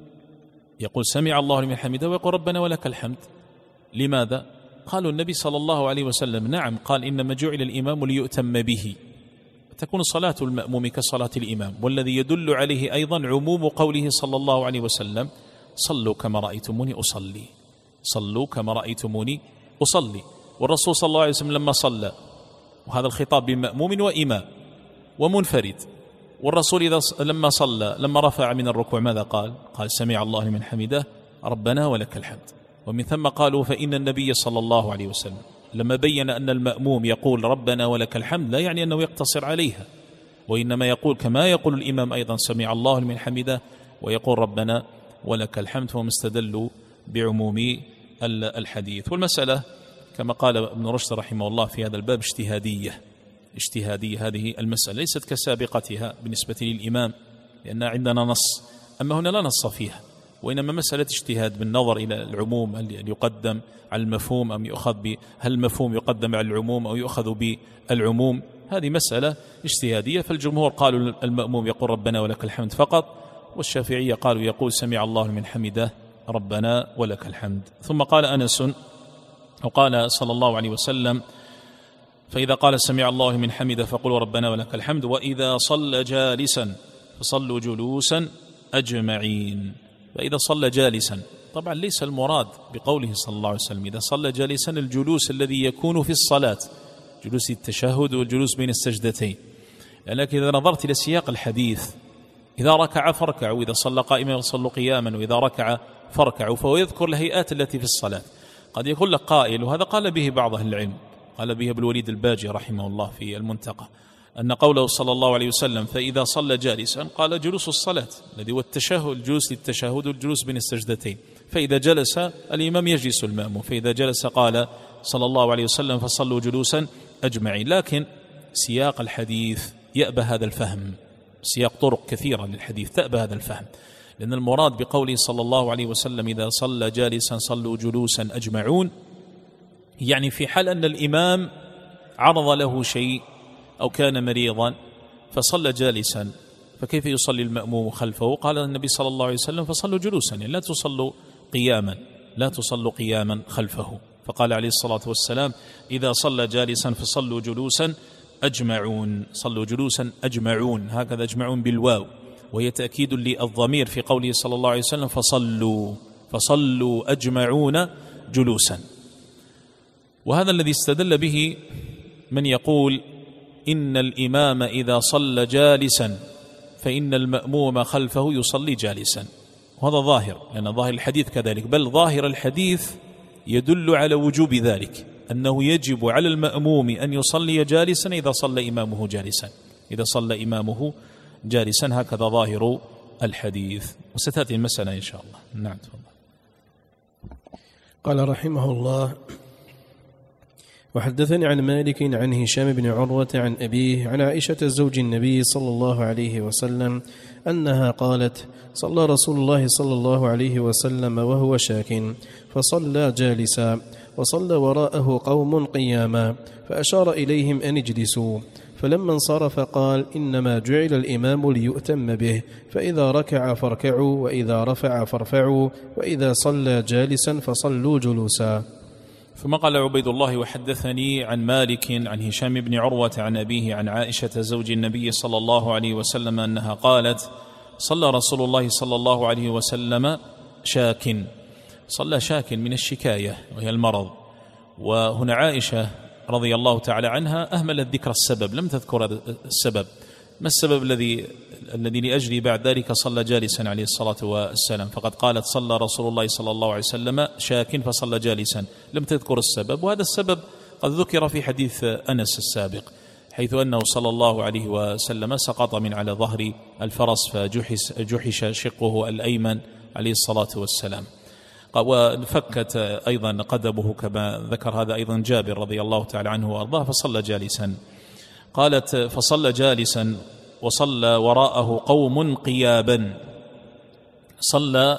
S1: يقول سمع الله لمن حمده ويقول ربنا ولك الحمد. لماذا؟ قالوا النبي صلى الله عليه وسلم نعم قال إنما جعل الإمام ليؤتم به، تكون صلاة المأموم كصلاة الإمام، والذي يدل عليه أيضا عموم قوله صلى الله عليه وسلم صلوا كما رأيتموني أصلي، صلوا كما رأيتموني أصلي. والرسول صلى الله عليه وسلم لما صلى، وهذا الخطاب بمأموم وإمام ومنفرد، والرسول إذا لما صلى لما رفع من الركوع ماذا قال؟ قال سمع الله لمن حمده ربنا ولك الحمد. ومن ثم قالوا فإن النبي صلى الله عليه وسلم لما بين أن المأموم يقول ربنا ولك الحمد لا يعني أنه يقتصر عليها، وإنما يقول كما يقول الإمام أيضا سمع الله لمن حمده ويقول ربنا ولك الحمد، فهم استدلوا بعموم الحديث. والمسألة كما قال ابن رشد رحمه الله في هذا الباب اجتهادية، اجتهادية هذه المسألة ليست كسابقتها بالنسبة للإمام لأن عندنا نص، أما هنا لا نص فيها، وإنما مسألة اجتهاد بالنظر إلى العموم هل يقدم على المفهوم أم يؤخذ ب هل المفهوم يقدم على العموم أو يؤخذ بالعموم، هذه مسألة اجتهادية. فالجمهور قالوا المأموم يقول ربنا ولك الحمد فقط، والشافعية قالوا يقول سمع الله لمن حمده ربنا ولك الحمد. ثم قال أنس وقال صلى الله عليه وسلم فإذا قال سمع الله لمن حمده فقولوا ربنا ولك الحمد، وإذا صلى جالسا فصلوا جلوسا أجمعين. فإذا صلى جالسا طبعا ليس المراد بقوله صلى الله عليه وسلم إذا صلى جالسا الجلوس الذي يكون في الصلاة، جلوس التشهد والجلوس بين السجدتين، لكن إذا نظرت إلى سياق الحديث إذا ركع فاركعوا، وإذا صلى قائما فصلوا قياما، وإذا ركع فاركعوا، فهو يذكر الهيئات التي في الصلاة. قد يقول لك قائل، وهذا قال به بعض أهل العلم، قال به ابو الوليد الباجي رحمه الله في المنتقى، أن قوله صلى الله عليه وسلم فإذا صلى جالسا قال جلوس الصلاة الذي هو التشهد، الجلوس للتشهد والجلوس بين السجدتين، فإذا جلس الإمام يجلس المأموم، فإذا جلس قال صلى الله عليه وسلم فصلوا جلوسا أجمعين. لكن سياق الحديث يأبى هذا الفهم، سياق طرق كثيرة للحديث تأبى هذا الفهم، لأن المراد بقوله صلى الله عليه وسلم إذا صلى جالسا صلوا جلوسا أجمعون، يعني في حال أن الإمام عرض له شيء أو كان مريضا فصلى جالسا، فكيف يصلي المأموم خلفه؟ قال النبي صلى الله عليه وسلم فصلوا جلوسا، يعني لا تصلوا قياما، لا تصلوا قياما خلفه. فقال عليه الصلاة والسلام إذا صلى جالسا فصلوا جلوسا أجمعون، صلوا جلوسا أجمعون، هكذا أجمعون بالواو، وهي تأكيد للضمير في قوله صلى الله عليه وسلم فصلوا فصلوا أجمعون جلوسا. وهذا الذي استدل به من يقول إن الإمام إذا صلى جالسا فإن المأموم خلفه يصلي جالسا، وهذا ظاهر، لأن ظاهر الحديث كذلك، بل ظاهر الحديث يدل على وجوب ذلك، أنه يجب على المأموم أن يصلي جالسا إذا صلى إمامه جالسا، إذا صلى إمامه جالسا، هكذا ظاهر الحديث. وستأتي المسألة إن شاء الله. نعم تفضل.
S2: قال رحمه الله وحدثني عن مالك عن هشام بن عروة عن أبيه عن عائشة زوج النبي صلى الله عليه وسلم أنها قالت صلى رسول الله صلى الله عليه وسلم وهو شاك فصلى جالسا، وصلى وراءه قوم قياما، فأشار إليهم أن اجلسوا، فلما انصرف قال إنما جعل الإمام ليؤتم به، فإذا ركع فاركعوا، وإذا رفع فارفعوا، وإذا صلى جالسا فصلوا جلوسا.
S1: ثم قال عبيد الله وحدثني عن مالك عن هشام بن عروة عن أبيه عن عائشة زوج النبي صلى الله عليه وسلم أنها قالت صلى رسول الله صلى الله عليه وسلم شاك، صلى شاك من الشكاية وهي المرض. وهنا عائشة رضي الله تعالى عنها أهملت ذكر السبب، لم تذكر السبب، ما السبب الذي الذي لأجله بعد ذلك صلى جالسا عليه الصلاة والسلام، فقد قالت صلى رسول الله صلى الله عليه وسلم شاك فصلى جالسا، لم تذكر السبب. وهذا السبب قد ذكر في حديث أنس السابق، حيث أنه صلى الله عليه وسلم سقط من على ظهر الفرس فجحش جحش شقه الأيمن عليه الصلاة والسلام، وفكت أيضا قدمه كما ذكر هذا أيضا جابر رضي الله تعالى عنه وأرضاه، فصلى جالسا. قالت فصلى جالسا وصلى وراءه قوم قيابا، صلى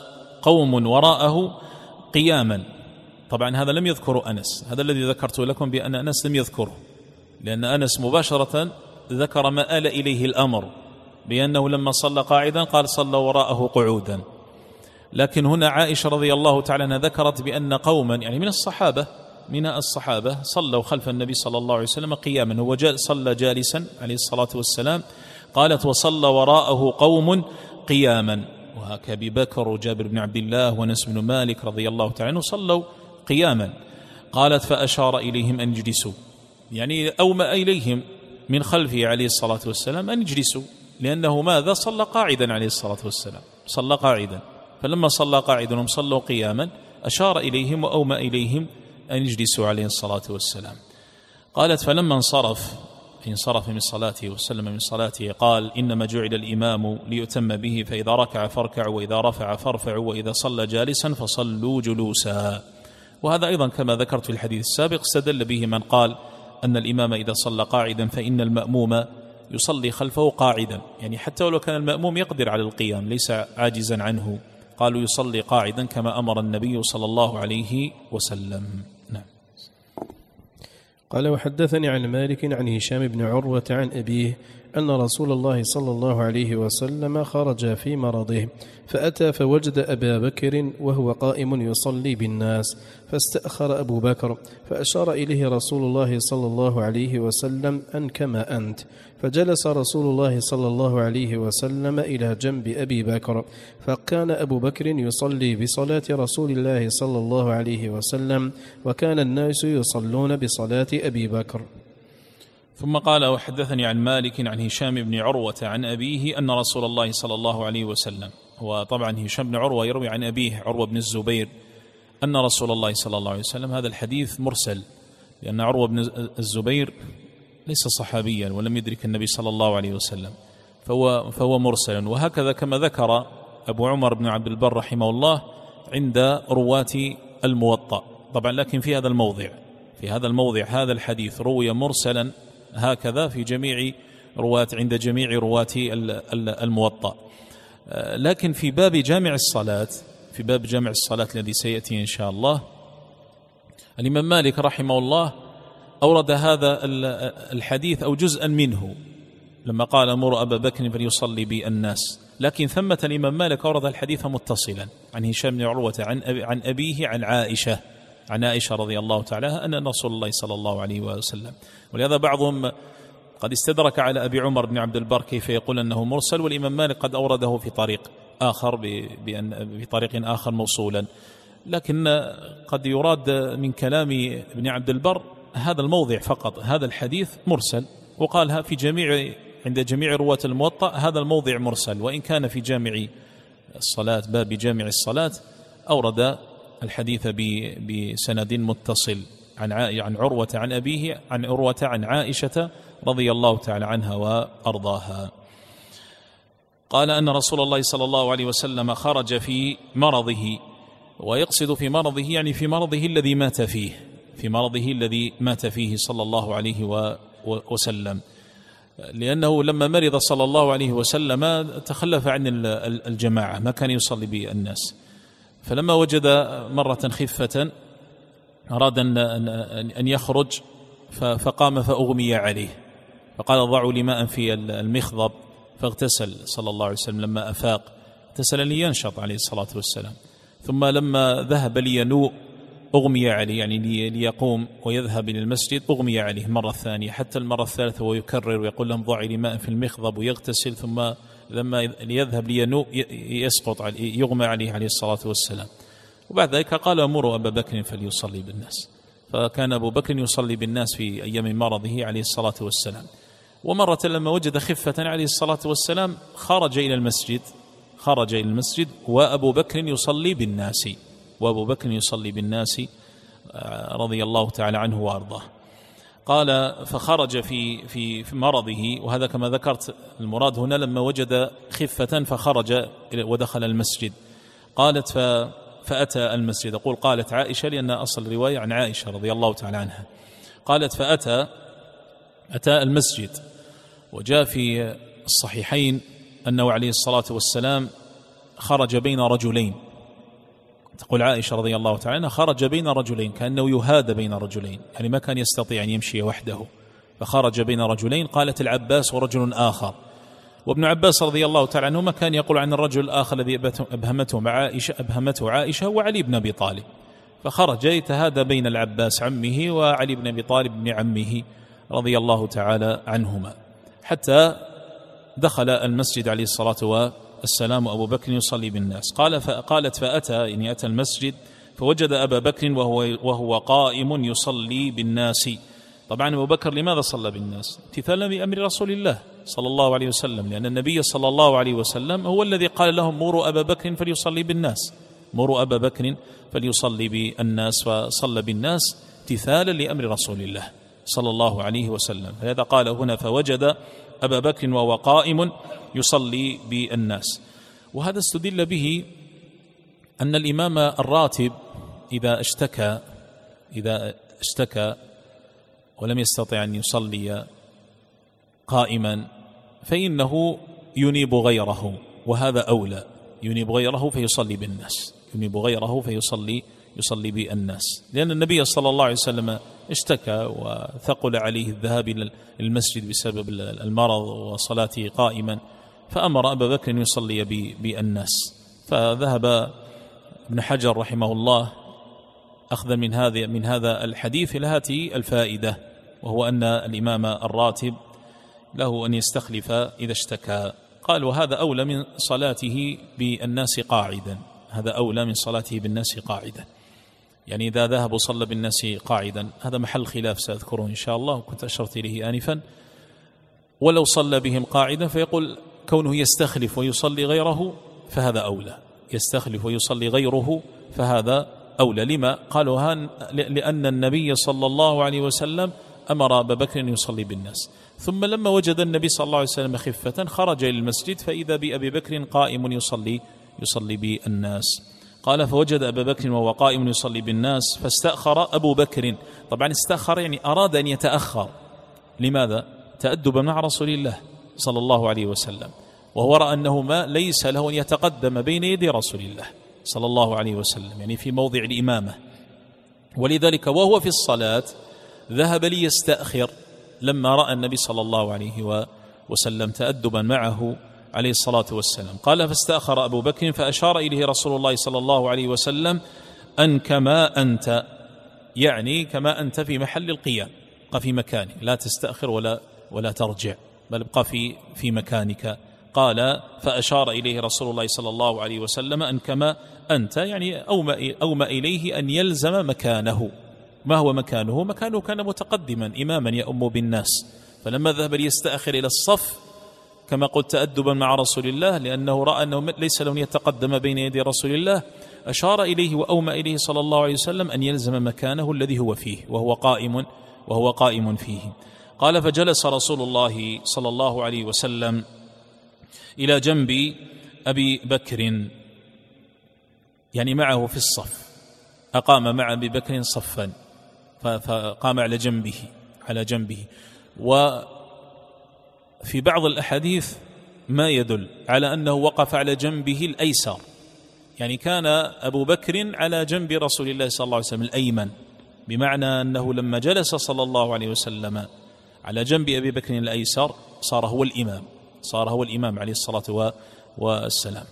S1: قوم وراءه قياما. طبعا هذا لم يذكره أنس، هذا الذي ذكرت لكم بأن أنس لم يذكره، لأن أنس مباشرة ذكر ما آل إليه الأمر بأنه لما صلى قاعدا قال صلى وراءه قعودا. لكن هنا عائشة رضي الله تعالى عنها ذكرت بأن قوما يعني من الصحابة من الصحابة صلوا خلف النبي صلى الله عليه وسلم قياما، هو صلى جالسا عليه الصلاة والسلام، قالت وصلى وراءه قوم قياما، وكأبي بكر وجابر بن عبد الله ونس بن مالك رضي الله تعالى عنه صلوا قياما. قالت فأشار إليهم أن يجلسوا، يعني أومأ إليهم من خلفه عليه الصلاة والسلام أن يجلسوا، لأنه ماذا صلى قاعدا عليه الصلاة والسلام، صلى قاعدا، فلما صلى قاعدا وهم صلوا قياما أشار إليهم وأومأ إليهم أن يجلسوا عليه الصلاة والسلام. قالت فلما انصرف انصرف من صلاته وسلم من صلاته قال إنما جعل الإمام ليؤتم به، فإذا ركع فاركعوا وإذا رفع فارفعوا وإذا صلى جالسا فصلوا جلوسا. وهذا أيضا كما ذكرت في الحديث السابق استدل به من قال أن الإمام إذا صلى قاعدا فإن المأموم يصلي خلفه قاعدا، يعني حتى ولو كان المأموم يقدر على القيام ليس عاجزا عنه، قالوا يصلي قاعدا كما أمر النبي صلى الله عليه وسلم. نعم.
S2: قال وحدثني عن مالك عن هشام بن عروة عن أبيه أن رسول الله صلى الله عليه وسلم خرج في مرضه فأتى فوجد أبا بكر وهو قائم يصلي بالناس، فاستأخر أبو بكر فأشار إليه رسول الله صلى الله عليه وسلم أن كما أنت، فجلس رسول الله صلى الله عليه وسلم إلى جنب أبي بكر، فكان أبو بكر يصلي بصلاة رسول الله صلى الله عليه وسلم، وكان الناس يصلون بصلاة أبي بكر.
S1: ثم قال وحدثني عن مالك عن هشام بن عروة عن أبيه أن رسول الله صلى الله عليه وسلم، وطبعا هشام بن عروة يروي عن أبيه عروة بن الزبير أن رسول الله صلى الله عليه وسلم، هذا الحديث مرسل لأن عروة بن الزبير ليس صحابيا ولم يدرك النبي صلى الله عليه وسلم، فهو, فهو مرسل. وهكذا كما ذكر أبو عمر بن عبد البر رحمه الله عند رواة الموطأ. طبعا لكن في هذا الموضع في هذا الموضع هذا الحديث روي مرسلا هكذا في جميع رواة عند جميع رواة الموطأ. لكن في باب جامع الصلاة في باب جامع الصلاة الذي سيأتي إن شاء الله، الإمام مالك رحمه الله أورد هذا الحديث أو جزءا منه لما قال مر أبا بكر فليصلي بي الناس، لكن ثمة الإمام مالك أورد الحديث متصلا عن هشام بن عروة عن, أبي عن أبيه عن عائشة عن عائشة رضي الله تعالى أن رسول الله صلى الله عليه وسلم. ولهذا بعضهم قد استدرك على أبي عمر بن عبد البر كيف يقول أنه مرسل، والإمام مالك قد أورده في طريق آخر بطريق آخر موصولا، لكن قد يراد من كلام ابن عبد البر هذا الموضع فقط، هذا الحديث مرسل، وقالها في جميع عند جميع رواة الموطأ هذا الموضع مرسل، وإن كان في جامع الصلاة باب جامع الصلاة أورد الحديث بسند متصل عن عن عروة عن أبيه عن عروة عن عائشة رضي الله تعالى عنها وأرضاها. قال أن رسول الله صلى الله عليه وسلم خرج في مرضه، ويقصد في مرضه يعني في مرضه الذي مات فيه في مرضه الذي مات فيه صلى الله عليه وسلم، لأنه لما مرض صلى الله عليه وسلم تخلف عن الجماعة، ما كان يصلي بالناس، فلما وجد مرة خفة أراد أن يخرج فقام فأغمي عليه، فقال ضعوا لي ماء في المخضب، فاغتسل صلى الله عليه وسلم لما أفاق، اغتسل لينشط عليه الصلاة والسلام، ثم لما ذهب لينوء أغمي عليه، يعني ليقوم ويذهب إلى المسجد أغمي عليه مرة ثانية، حتى المرة الثالثة ويكرر ويقول لهم ضعوا لي ماء في المخضب ويغتسل، ثم لما ليذهب لينوء يسقط يغمى عليه عليه الصلاة والسلام. وبعد ذلك قال أمروا أبا بكر فليصلي بالناس، فكان أبو بكر يصلي بالناس في أيام مرضه عليه الصلاة والسلام. ومرة لما وجد خفة عليه الصلاة والسلام خرج إلى المسجد خرج إلى المسجد وأبو بكر يصلي بالناس وأبو بكر يصلي بالناس رضي الله تعالى عنه وأرضاه. قال فخرج في في في مرضه، وهذا كما ذكرت المراد هنا لما وجد خفة فخرج ودخل المسجد. قالت ف فأتى المسجد، أقول قالت عائشة لأن أصل رواية عن عائشة رضي الله تعالى عنها. قالت فأتى أتى المسجد، وجاء في الصحيحين أنه عليه الصلاة والسلام خرج بين رجلين تقول عائشة رضي الله تعالى عنها خرج بين رجلين، كأنه يهاد بين رجلين، يعني ما كان يستطيع أن يمشي وحده فخرج بين رجلين. قالت العباس ورجل آخر. وابن عباس رضي الله تعالى عنهما كان يقول عن الرجل الآخر الذي أبهمته عائشة أبهمته عائشة وعلي بن أبي طالب، فخرج يتهادى بين العباس عمه وعلي بن أبي طالب بن عمه رضي الله تعالى عنهما، حتى دخل المسجد عليه الصلاة والسلام أبو بكر يصلي بالناس. قال فقالت فأتى يعني أتى المسجد فوجد أبا بكر وهو, وهو قائم يصلي بالناس. طبعا أبو بكر لماذا صلى بالناس؟ امتثالا بأمر رسول الله صلى الله عليه وسلم، لأن النبي صلى الله عليه وسلم هو الذي قال لهم مروا أبا بكر فليصلي بالناس، مروا أبا بكر فليصلي بالناس، فصلى بالناس امتثالا لأمر رسول الله صلى الله عليه وسلم. فهذا قال هنا فوجد أبا بكر وهو قائم يصلي بالناس. وهذا استدل به أن الإمام الراتب إذا اشتكى إذا اشتكى ولم يستطع أن يصلي قائما فإنه ينيب غيره، وهذا أولى، ينيب غيره فيصلي بالناس، ينيب غيره فيصلي يصلي بالناس، لأن النبي صلى الله عليه وسلم اشتكى وثقل عليه الذهاب إلى المسجد بسبب المرض وصلاته قائما، فأمر أبا بكر يصلي بالناس. فذهب ابن حجر رحمه الله أخذا من هذا من هذا الحديث إلى هذه الفائدة، وهو أن الإمام الراتب له أن يستخلف إذا اشتكى. قال وهذا أولى من صلاته بالناس قاعدا، هذا أولى من صلاته بالناس قاعدا، يعني إذا ذهب وصلى بالناس قاعدا هذا محل خلاف سأذكره إن شاء الله وكنت أشرت إليه آنفا. ولو صلى بهم قاعدا فيقول كونه يستخلف ويصلي غيره فهذا أولى، يستخلف ويصلي غيره فهذا أولى. لما؟ قالوا لأن النبي صلى الله عليه وسلم أمر أبا بكر أن يصلي بالناس، ثم لما وجد النبي صلى الله عليه وسلم خفة خرج إلى المسجد فإذا بأبي بكر قائم يصلي يصلي بالناس. قال فوجد أبا بكر وهو قائم يصلي بالناس فاستأخر أبو بكر. طبعا استأخر يعني أراد أن يتأخر، لماذا؟ تأدبا مع رسول الله صلى الله عليه وسلم، وهو رأى أنه ما ليس له أن يتقدم بين يدي رسول الله صلى الله عليه وسلم، يعني في موضع الإمامة، ولذلك وهو في الصلاة ذهب ليستأخر لما رأى النبي صلى الله عليه وسلم تأدبا معه عليه الصلاة والسلام. قال فاستأخر أبو بكر فأشار إليه رسول الله صلى الله عليه وسلم أن كما أنت، يعني كما أنت في محل القيام، ابقى في مكانك لا تستأخر ولا ولا ترجع، بل ابقى في في مكانك. قال فأشار إليه رسول الله صلى الله عليه وسلم أن كما أنت، يعني أومأ, أومأ إليه أن يلزم مكانه. ما هو مكانه؟ مكانه كان متقدما إماما يؤم بالناس، فلما ذهب ليستأخر إلى الصف كما قلت تأدبا مع رسول الله لأنه رأى أنه ليس له يتقدم بين يدي رسول الله، أشار إليه وأومأ إليه صلى الله عليه وسلم أن يلزم مكانه الذي هو فيه وهو قائم وهو قائم فيه. قال فجلس رسول الله صلى الله عليه وسلم إلى جنب أبي بكر، يعني معه في الصف، أقام مع أبي بكر صفا فقام على جنبه على جنبه. وفي بعض الأحاديث ما يدل على أنه وقف على جنبه الأيسر، يعني كان أبو بكر على جنب رسول الله صلى الله عليه وسلم الأيمن، بمعنى أنه لما جلس صلى الله عليه وسلم على جنب أبي بكر الأيسر صار هو الإمام صار هو الإمام عليه الصلاة والسلام.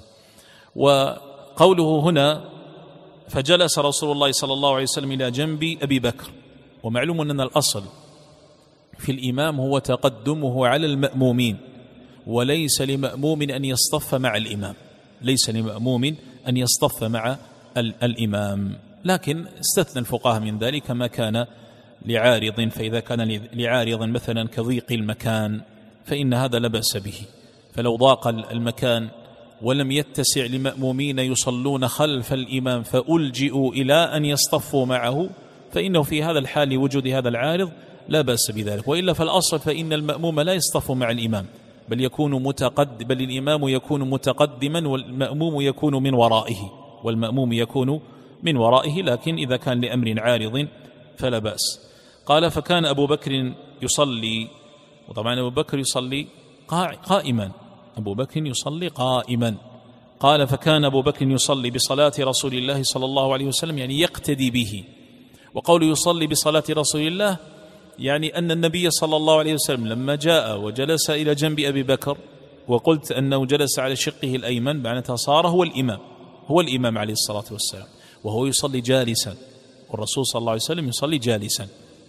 S1: وقوله هنا فجلس رسول الله صلى الله عليه وسلم إلى جنب أبي بكر، ومعلوم أن الأصل في الإمام هو تقدمه على المأمومين، وليس لمأموم أن يصطف مع الإمام، ليس لمأموم أن يصطف مع الإمام، لكن استثنى الفقهاء من ذلك ما كان لعارض، فإذا كان لعارض مثلا كضيق المكان فإن هذا لا بأس به، فلو ضاق المكان ولم يتسع لمأمومين يصلون خلف الإمام فألجئوا إلى أن يصطفوا معه فإنه في هذا الحال وجود هذا العارض لا بأس بذلك، وإلا فالأصل فإن المأموم لا يصطف مع الإمام بل يكون متقدم، بل الإمام يكون متقدما والمأموم يكون من ورائه والمأموم يكون من ورائه، لكن إذا كان لأمر عارض فلا بأس. قال فكان أبو بكر يصلي، وطبعا أبو بكر يصلي قائما، أبو بكر يصلي قائما، قال فكان أبو بكر يصلي بصلاة رسول الله صلى الله عليه وسلم يعني يقتدي به. وقول يصلي بصلاة رسول الله يعني أن النبي صلى الله عليه وسلم لما جاء وجلس إلى جنب أبي بكر، وقلت أنه جلس على شقه الأيمن معناتها صار هو الإمام، هو الإمام عليه الصلاة والسلام، وهو يصلي جالسا، والرسول صلى الله عليه وسلم يصلي جالسا،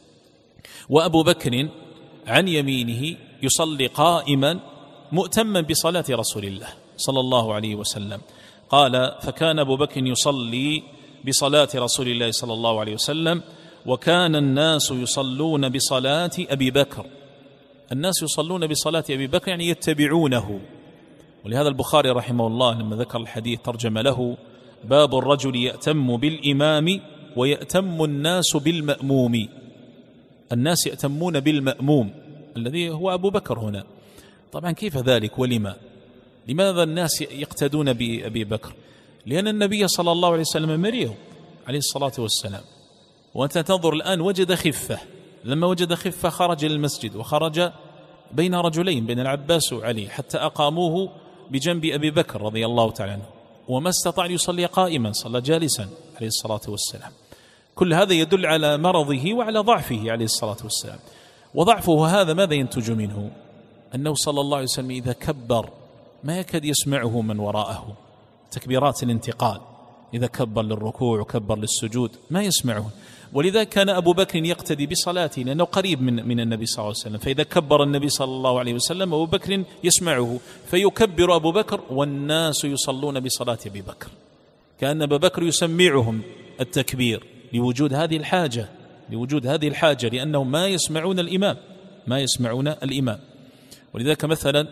S1: وأبو بكر عن يمينه يصلي قائما مؤتما بصلاة رسول الله صلى الله عليه وسلم. قال فكان أبو بكر يصلي بصلاة رسول الله صلى الله عليه وسلم، وكان الناس يصلون بصلاة أبي بكر. الناس يصلون بصلاة أبي بكر يعني يتبعونه. ولهذا البخاري رحمه الله لما ذكر الحديث ترجم له باب الرجل يأتم بالإمام ويأتم الناس بالمأموم. الناس يأتمون بالمأموم الذي هو أبو بكر هنا. طبعا كيف ذلك ولما؟ لماذا الناس يقتدون بأبي بكر؟ لأن النبي صلى الله عليه وسلم مريض عليه الصلاة والسلام، وأنت تنظر الآن وجد خفة، لما وجد خفة خرج للمسجد وخرج بين رجلين بين العباس وعلي حتى أقاموه بجنب أبي بكر رضي الله تعالى عنه، وما استطاع أن يصلي قائما، صلى جالسا عليه الصلاة والسلام. كل هذا يدل على مرضه وعلى ضعفه عليه الصلاة والسلام. وضعفه هذا ماذا ينتج منه؟ أنه صلى الله عليه وسلم إذا كبر ما يكاد يسمعه من وراءه، تكبيرات الانتقال، إذا كبر للركوع وكبر للسجود ما يسمعه. ولذا كان أبو بكر يقتدي بصلاته لأنه قريب من, من النبي صلى الله عليه وسلم، فإذا كبر النبي صلى الله عليه وسلم أبو بكر يسمعه فيكبر أبو بكر والناس يصلون بصلاة أبي بكر، كأن أبا بكر يسمعهم التكبير لوجود هذه الحاجة، لوجود هذه الحاجة لأنهم ما يسمعون الإمام، ما يسمعون الإمام. ولذلك مثلا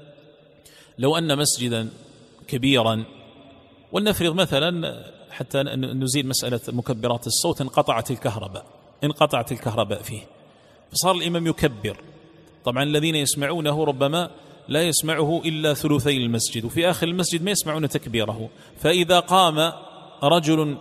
S1: لو أن مسجدا كبيرا، ولنفرض مثلا حتى نزيل مسألة مكبرات الصوت، انقطعت الكهرباء انقطعت الكهرباء فيه، فصار الإمام يكبر. طبعا الذين يسمعونه ربما لا يسمعه إلا ثلثي المسجد، وفي آخر المسجد ما يسمعون تكبيره. فإذا قام رجل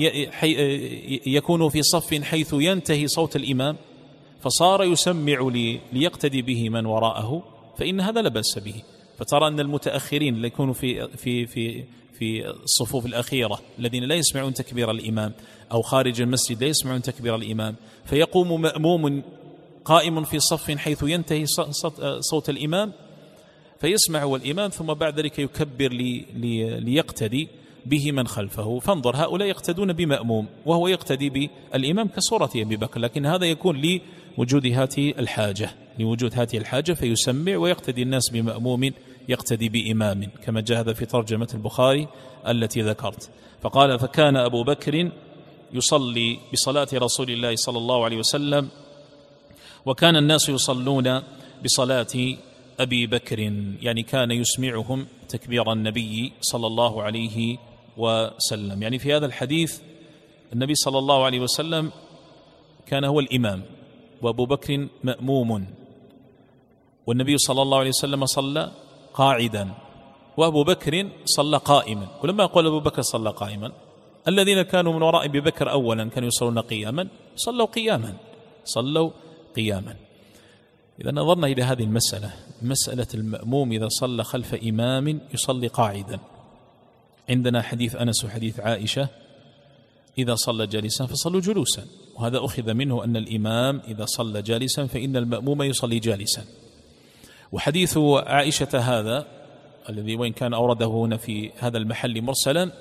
S1: يكون في صف حيث ينتهي صوت الإمام فصار يسمع ليقتدي به من وراءه، فإن هذا لا بأس به. فترى أن المتأخرين اللي يكونوا في في في في الصفوف الأخيرة الذين لا يسمعون تكبير الإمام، أو خارج المسجد لا يسمعون تكبير الإمام، فيقوم مأموم قائم في صف حيث ينتهي صوت الإمام فيسمع والإمام، ثم بعد ذلك يكبر لي لي ليقتدي به من خلفه. فانظر هؤلاء يقتدون بمأموم وهو يقتدي بالإمام كصورة أبي بكر، لكن هذا يكون لوجود هذه الحاجة لوجود هذه الحاجة فيسمع ويقتدي الناس بمأموم يقتدي بإمام، كما جاء هذا في ترجمة البخاري التي ذكرت. فقال فكان أبو بكر يصلي بصلاة رسول الله صلى الله عليه وسلم، وكان الناس يصلون بصلاة أبي بكر، يعني كان يسمعهم تكبير النبي صلى الله عليه وسلم. يعني في هذا الحديث النبي صلى الله عليه وسلم كان هو الإمام وأبو بكر مأموم، والنبي صلى الله عليه وسلم صلى قاعدا وأبو بكر صلى قائما. ولما أقول أبو بكر صلى قائما، الذين كانوا من وراء أبي بكر أولا كانوا يصلون قياما صلوا قياما صلوا قياما. إذا نظرنا إلى هذه المسألة، مسألة المأموم إذا صلى خلف إمام يصلي قاعدا، عندنا حديث أنس وحديث عائشة إذا صلى جالسا فصلوا جلوسا، وهذا أخذ منه أن الإمام إذا صلى جالسا فإن المأموم يصلي جالسا. وحديث عائشة هذا الذي وإن كان أورده هنا في هذا المحل مرسلا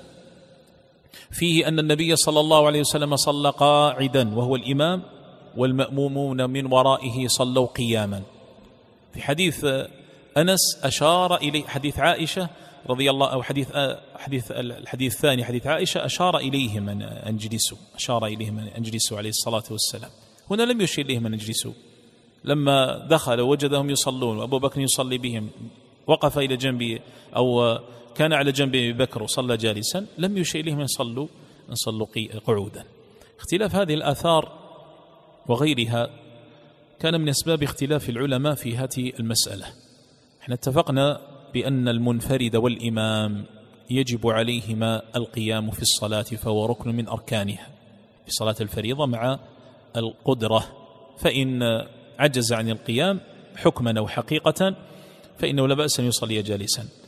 S1: فيه أن النبي صلى الله عليه وسلم صلى قاعدا وهو الإمام، والمأمومون من ورائه صلوا قياما. في حديث أنس أشار إليه، حديث عائشة رضي الله أو حديث حديث الحديث الثاني حديث عائشة أشار إليهم أن أجلسوا أشار إليهم أن أجلسوا عليه الصلاة والسلام. هنا لم يشير إليهم أن أجلسوا، لما دخل وجدهم يصلون وأبو بكر يصلي بهم وقف إلى جنبه أو كان على جنب أبي بكر وصلى جالسا، لم يشير إليهم أن صلوا أن صلوا قعودا. اختلاف هذه الآثار وغيرها كان من أسباب اختلاف العلماء في هذه المسألة. احنا اتفقنا بأن المنفرد والإمام يجب عليهما القيام في الصلاة، فهو ركن من أركانها في صلاة الفريضة مع القدرة، فإن عجز عن القيام حكما أو حقيقة فإنه لا بأس أن يصلي جالسا.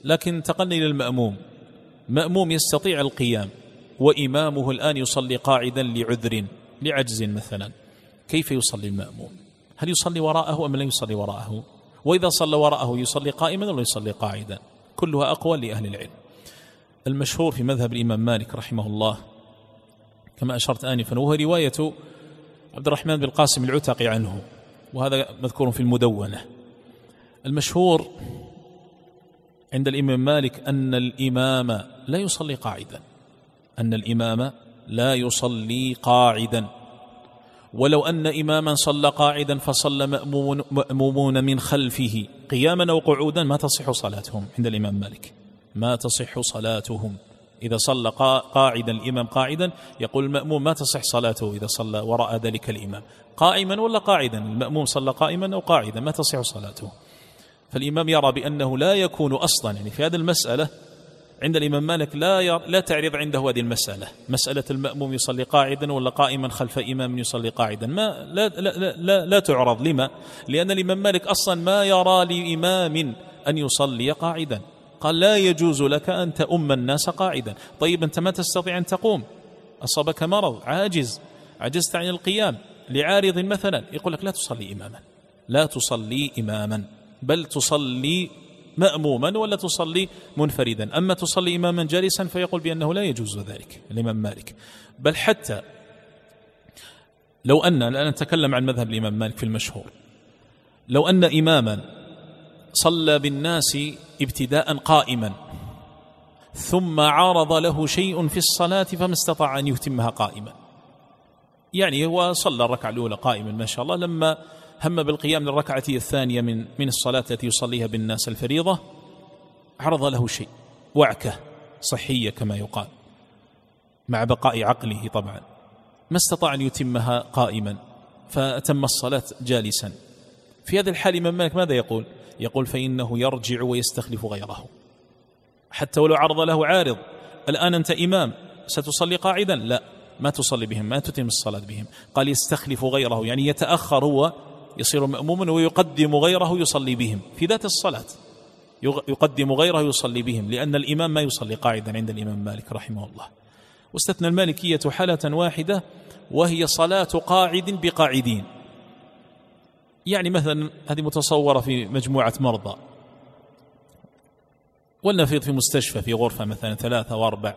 S1: لكن انتقلنا إلى المأموم. مأموم يستطيع القيام وإمامه الآن يصلي قاعدا لعذر لعجز مثلا، كيف يصلي المأموم؟ هل يصلي وراءه أم لا يصلي وراءه؟ وإذا صلى وراءه يصلي قائما ولا يصلي قاعدا؟ كلها أقوال لأهل العلم. المشهور في مذهب الإمام مالك رحمه الله كما أشرت آنفا، وهو رواية عبد الرحمن بن القاسم العتقي عنه، وهذا مذكور في المدونة. المشهور عند الإمام مالك أن الإمام لا يصلي قاعدا، أن الإمام لا يصلي قاعدا، ولو أن إماما صلى قاعدا فصلى مأمومون من خلفه قياما أو قعودا ما تصح صلاتهم عند الإمام مالك، ما تصح صلاتهم. إذا صلى قاعدا الإمام قاعدا يقول المأموم ما تصح صلاته إذا صلى وراء ذلك الإمام قائما ولا قاعدا، المأموم صلى قائما أو قاعدا ما تصح صلاته. فالإمام يرى بأنه لا يكون أصلا، يعني في هذه المسألة عند الإمام مالك لا لا تعرض عنده هذه المسألة، مسألة المأموم يصلي قاعدا ولا قائما خلف إمام يصلي قاعدا، ما لا لا لا, لا, لا تعرض. لما؟ لأن الإمام مالك أصلا ما يرى لإمام أن يصلي قاعدا، قال لا يجوز لك أن تؤم الناس قاعدا. طيب أنت ما تستطيع أن تقوم، أصابك مرض، عاجز، عجزت عن القيام لعارض مثلا، يقول لك لا تصلي إماما، لا تصلي إماما، بل تصلي مأموما ولا تصلي منفردا. أما تصلي إماما جالسا فيقول بأنه لا يجوز ذلك الإمام مالك. بل حتى لو أن، الآن نتكلم عن مذهب الإمام مالك في المشهور، لو أن إماما صلى بالناس ابتداء قائما ثم عارض له شيء في الصلاة فما استطاع أن يتمها قائما، يعني هو صلى الركعة الأولى قائما ما شاء الله، لما هم بالقيام للركعة الثانية من من الصلاة التي يصليها بالناس الفريضة عرض له شيء، وعكة صحية كما يقال مع بقاء عقله طبعا، ما استطاع أن يتمها قائما فأتم الصلاة جالسا. في هذا الحال الإمام مالك ماذا يقول؟ يقول فإنه يرجع ويستخلف غيره، حتى ولو عرض له عارض الآن أنت إمام ستصلي قاعدا، لا ما تصلي بهم، ما تتم الصلاة بهم. قال يستخلف غيره، يعني يتأخر هو يصير مأموما ويقدم غيره يصلي بهم في ذات الصلاة، يقدم غيره يصلي بهم، لأن الإمام ما يصلي قاعدا عند الإمام مالك رحمه الله. واستثنى المالكية حالة واحدة وهي صلاة قاعد بقاعدين، يعني مثلا هذه متصورة في مجموعة مرضى، ولنفرض في مستشفى في غرفة مثلا ثلاثة واربع،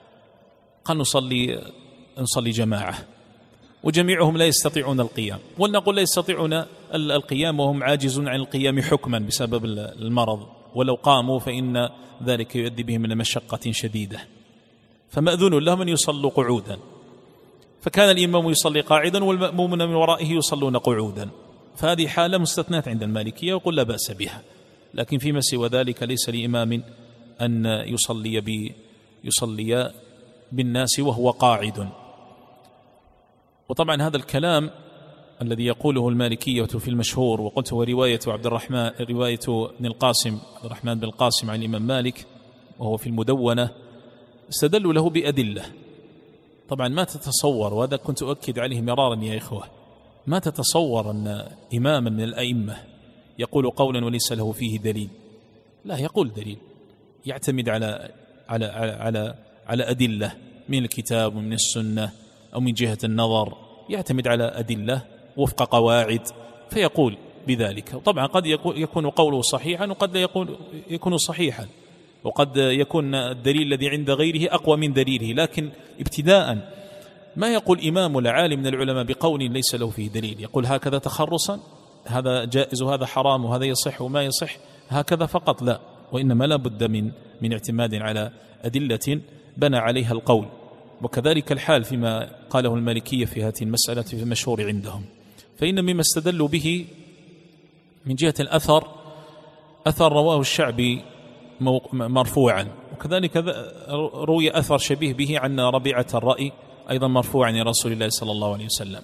S1: قال نصلي نصلي جماعة وجميعهم لا يستطيعون القيام، ولنقول لا يستطيعون القيام وهم عاجزون عن القيام حكما بسبب المرض، ولو قاموا فإن ذلك يؤدي بهم إلى مشقة شديدة، فمأذون لهم أن يصلوا قعودا، فكان الإمام يصلي قاعدا والمأمومون من ورائه يصلون قعودا، فهذه حالة مستثنات عند المالكية وقل لا بأس بها. لكن فيما سوى ذلك ليس لإمام أن يصلي بي يصلي بالناس وهو قاعد. وطبعا هذا الكلام الذي يقوله المالكية في المشهور، وقلت هو رواية عبد الرحمن رواية ابن القاسم عبد الرحمن بن القاسم عن الإمام مالك وهو في المدونة، استدلوا له بأدلة. طبعا ما تتصور، وهذا كنت أؤكد عليه مرارا يا إخوة، ما تتصور أن إماما من الأئمة يقول قولا وليس له فيه دليل، لا يقول دليل، يعتمد على على على على أدلة من الكتاب ومن السنة أو من جهة النظر، يعتمد على أدلة وفق قواعد فيقول بذلك. طبعا قد يكون قوله صحيحا وقد يكون يكون صحيحا، وقد يكون الدليل الذي عند غيره أقوى من دليله، لكن ابتداء ما يقول إمام ولا عالم من العلماء بقول ليس له فيه دليل، يقول هكذا تخرصا، هذا جائز وهذا حرام وهذا يصح وما يصح هكذا فقط، لا، وإنما لا بد من من اعتماد على أدلة بنى عليها القول. وكذلك الحال فيما قاله المالكية في هذه المسألة في المشهور عندهم، فإن مما استدلوا به من جهة الأثر أثر رواه الشعبي مرفوعا، وكذلك روي أثر شبيه به عن ربيعة الرأي أيضا مرفوعا عن رسول الله صلى الله عليه وسلم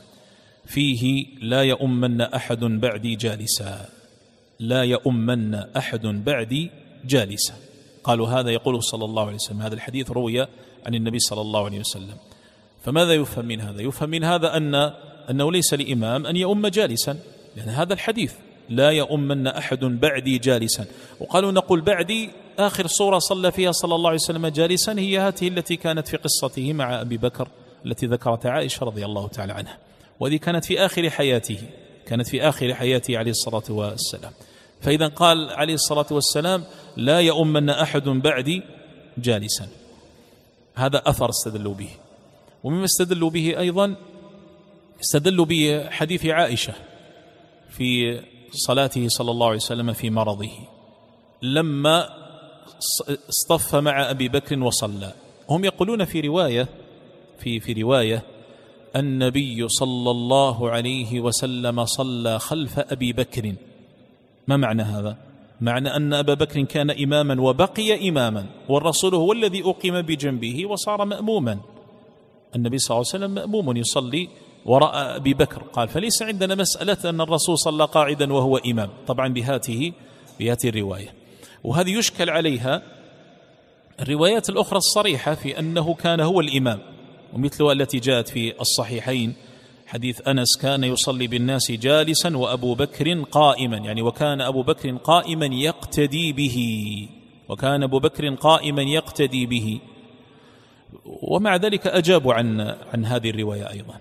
S1: فيه لا يؤمن أحد بعدي جالسا، لا يؤمن أحد بعدي جالسا. قالوا هذا يقوله صلى الله عليه وسلم، هذا الحديث روي عن النبي صلى الله عليه وسلم. فماذا يفهم من هذا؟ يفهم من هذا أن أنه ليس لإمام أن يؤم جالسا، لأن هذا الحديث لا يؤمن أحد بعدي جالسا. وقالوا نقول بعدي آخر صورة صلى فيها صلى الله عليه وسلم جالسا هي هذه التي كانت في قصته مع أبي بكر التي ذكرت عائشة رضي الله تعالى عنها، وهذه كانت في آخر حياته، كانت في آخر حياته عليه الصلاة والسلام. فإذا قال عليه الصلاة والسلام لا يؤمن أحد بعدي جالسا، هذا أثر استدلوا به. ومما استدلوا به أيضا استدلوا بحديث عائشة في صلاته صلى الله عليه وسلم في مرضه لما اصطف مع أبي بكر وصلى. هم يقولون في رواية في في رواية النبي صلى الله عليه وسلم صلى خلف أبي بكر. ما معنى هذا؟ معنى أن أبا بكر كان إماما وبقي إماما، والرسول هو الذي أقيم بجنبه وصار مأموما. النبي صلى الله عليه وسلم مأموم يصلي وراء أبي بكر. قال فليس عندنا مسألة أن الرسول صلى قاعدا وهو إمام، طبعا بهاته بهاته الرواية. وهذه يشكل عليها الروايات الأخرى الصريحة في أنه كان هو الإمام، ومثل التي جاءت في الصحيحين حديث أنس كان يصلي بالناس جالسا وأبو بكر قائما، يعني وكان أبو بكر قائما يقتدي به، وكان أبو بكر قائما يقتدي به. ومع ذلك أجابوا عن عن هذه الرواية أيضا.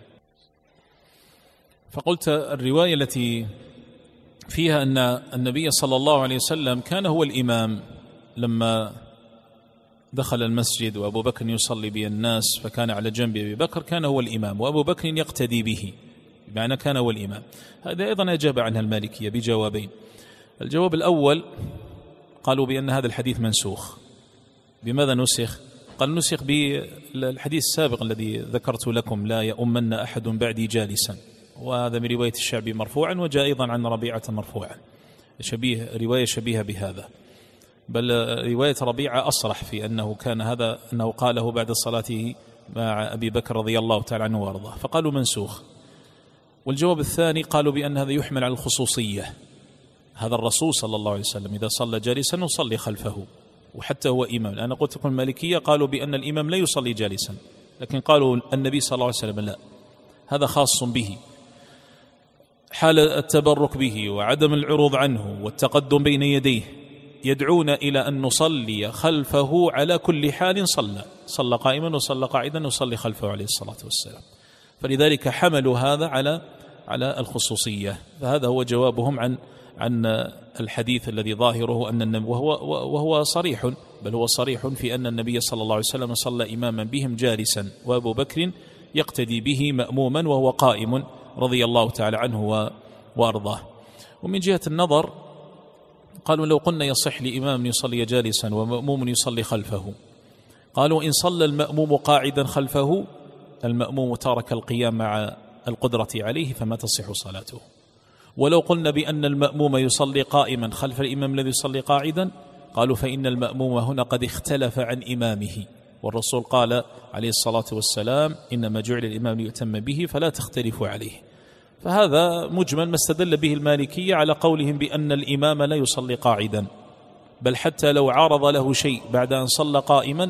S1: فقلت الرواية التي فيها أن النبي صلى الله عليه وسلم كان هو الإمام لما دخل المسجد وأبو بكر يصلي بالناس فكان على جنب أبي بكر، كان هو الإمام وأبو بكر يقتدي به، بمعنى كان هو الإمام. هذا أيضا أجاب عنها المالكية بجوابين. الجواب الأول قالوا بأن هذا الحديث منسوخ. بماذا نسخ؟ قال نسخ بالحديث السابق الذي ذكرت لكم لا يؤمن أحد بعدي جالسا، وهذا من رواية الشعبي مرفوعا، وجاء أيضا عن ربيعة مرفوعا، شبيه رواية شبيهة بهذا. بل رواية ربيعة أصرح في أنه كان هذا أنه قاله بعد صلاته مع أبي بكر رضي الله تعالى عنه وارضاه، فقالوا منسوخ. والجواب الثاني قالوا بأن هذا يحمل على الخصوصية، هذا الرسول صلى الله عليه وسلم إذا صلى جالسا نصلي خلفه وحتى هو إمام. أنا قلت لكم المالكية قالوا بأن الإمام لا يصلي جالسا، لكن قالوا النبي صلى الله عليه وسلم لا، هذا خاص به، حال التبرك به وعدم العروض عنه والتقدم بين يديه يدعون إلى أن نصلي خلفه على كل حال. صلى صلى قائما وصلى قاعدا نصلي خلفه عليه الصلاة والسلام. فلذلك حملوا هذا على على الخصوصية. فهذا هو جوابهم عن عن الحديث الذي ظاهره أن النبي وهو وهو صريح، بل هو صريح في أن النبي صلى الله عليه وسلم صلى إماما بهم جالسا وأبو بكر يقتدي به مأموما وهو قائم رضي الله تعالى عنه وأرضاه. ومن جهة النظر قالوا لو قلنا يصح لإمام يصلي جالسا ومأموم يصلي خلفه، قالوا إن صلى المأموم قاعدا خلفه المأموم ترك القيام مع القدرة عليه فما تصح صلاته. ولو قلنا بأن المأموم يصلي قائما خلف الإمام الذي يصلي قاعدا، قالوا فإن المأموم هنا قد اختلف عن إمامه، والرسول قال عليه الصلاة والسلام إنما جعل الإمام ليؤتم به فلا تختلفوا عليه. فهذا مجمل ما استدل به المالكية على قولهم بأن الإمام لا يصلي قاعدا، بل حتى لو عارض له شيء بعد أن صلى قائما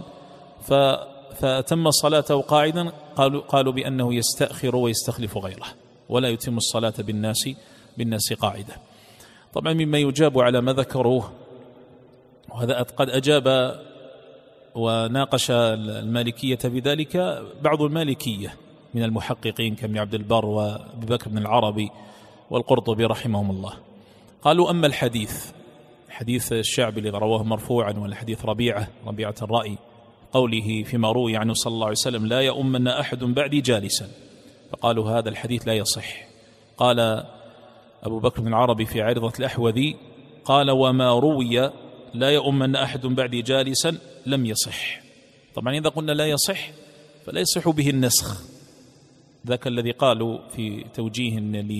S1: فتم صلاته قاعدا قالوا, قالوا بأنه يستأخر ويستخلف غيره ولا يتم الصلاة بالناس بالناس قاعدة. طبعا مما يجاب على ما ذكروه، وهذا قد أجاب وناقش المالكية بذلك بعض المالكية من المحققين كابن عبد البر وأبي بكر بن العربي والقرطبي رحمهم الله. قالوا أما الحديث حديث الشعبي الذي رواه مرفوعا والحديث ربيعة ربيعة الرأي قوله فيما روي عنه صلى الله عليه وسلم لا يؤمن أحد بعدي جالسا، فقالوا هذا الحديث لا يصح. قال أبو بكر بن العربي في عارضة الأحوذي قال وما روي لا يؤمن أحد بعدي جالسا لم يصح. طبعا إذا قلنا لا يصح فلا يصح به النسخ، ذاك الذي قالوا في توجيه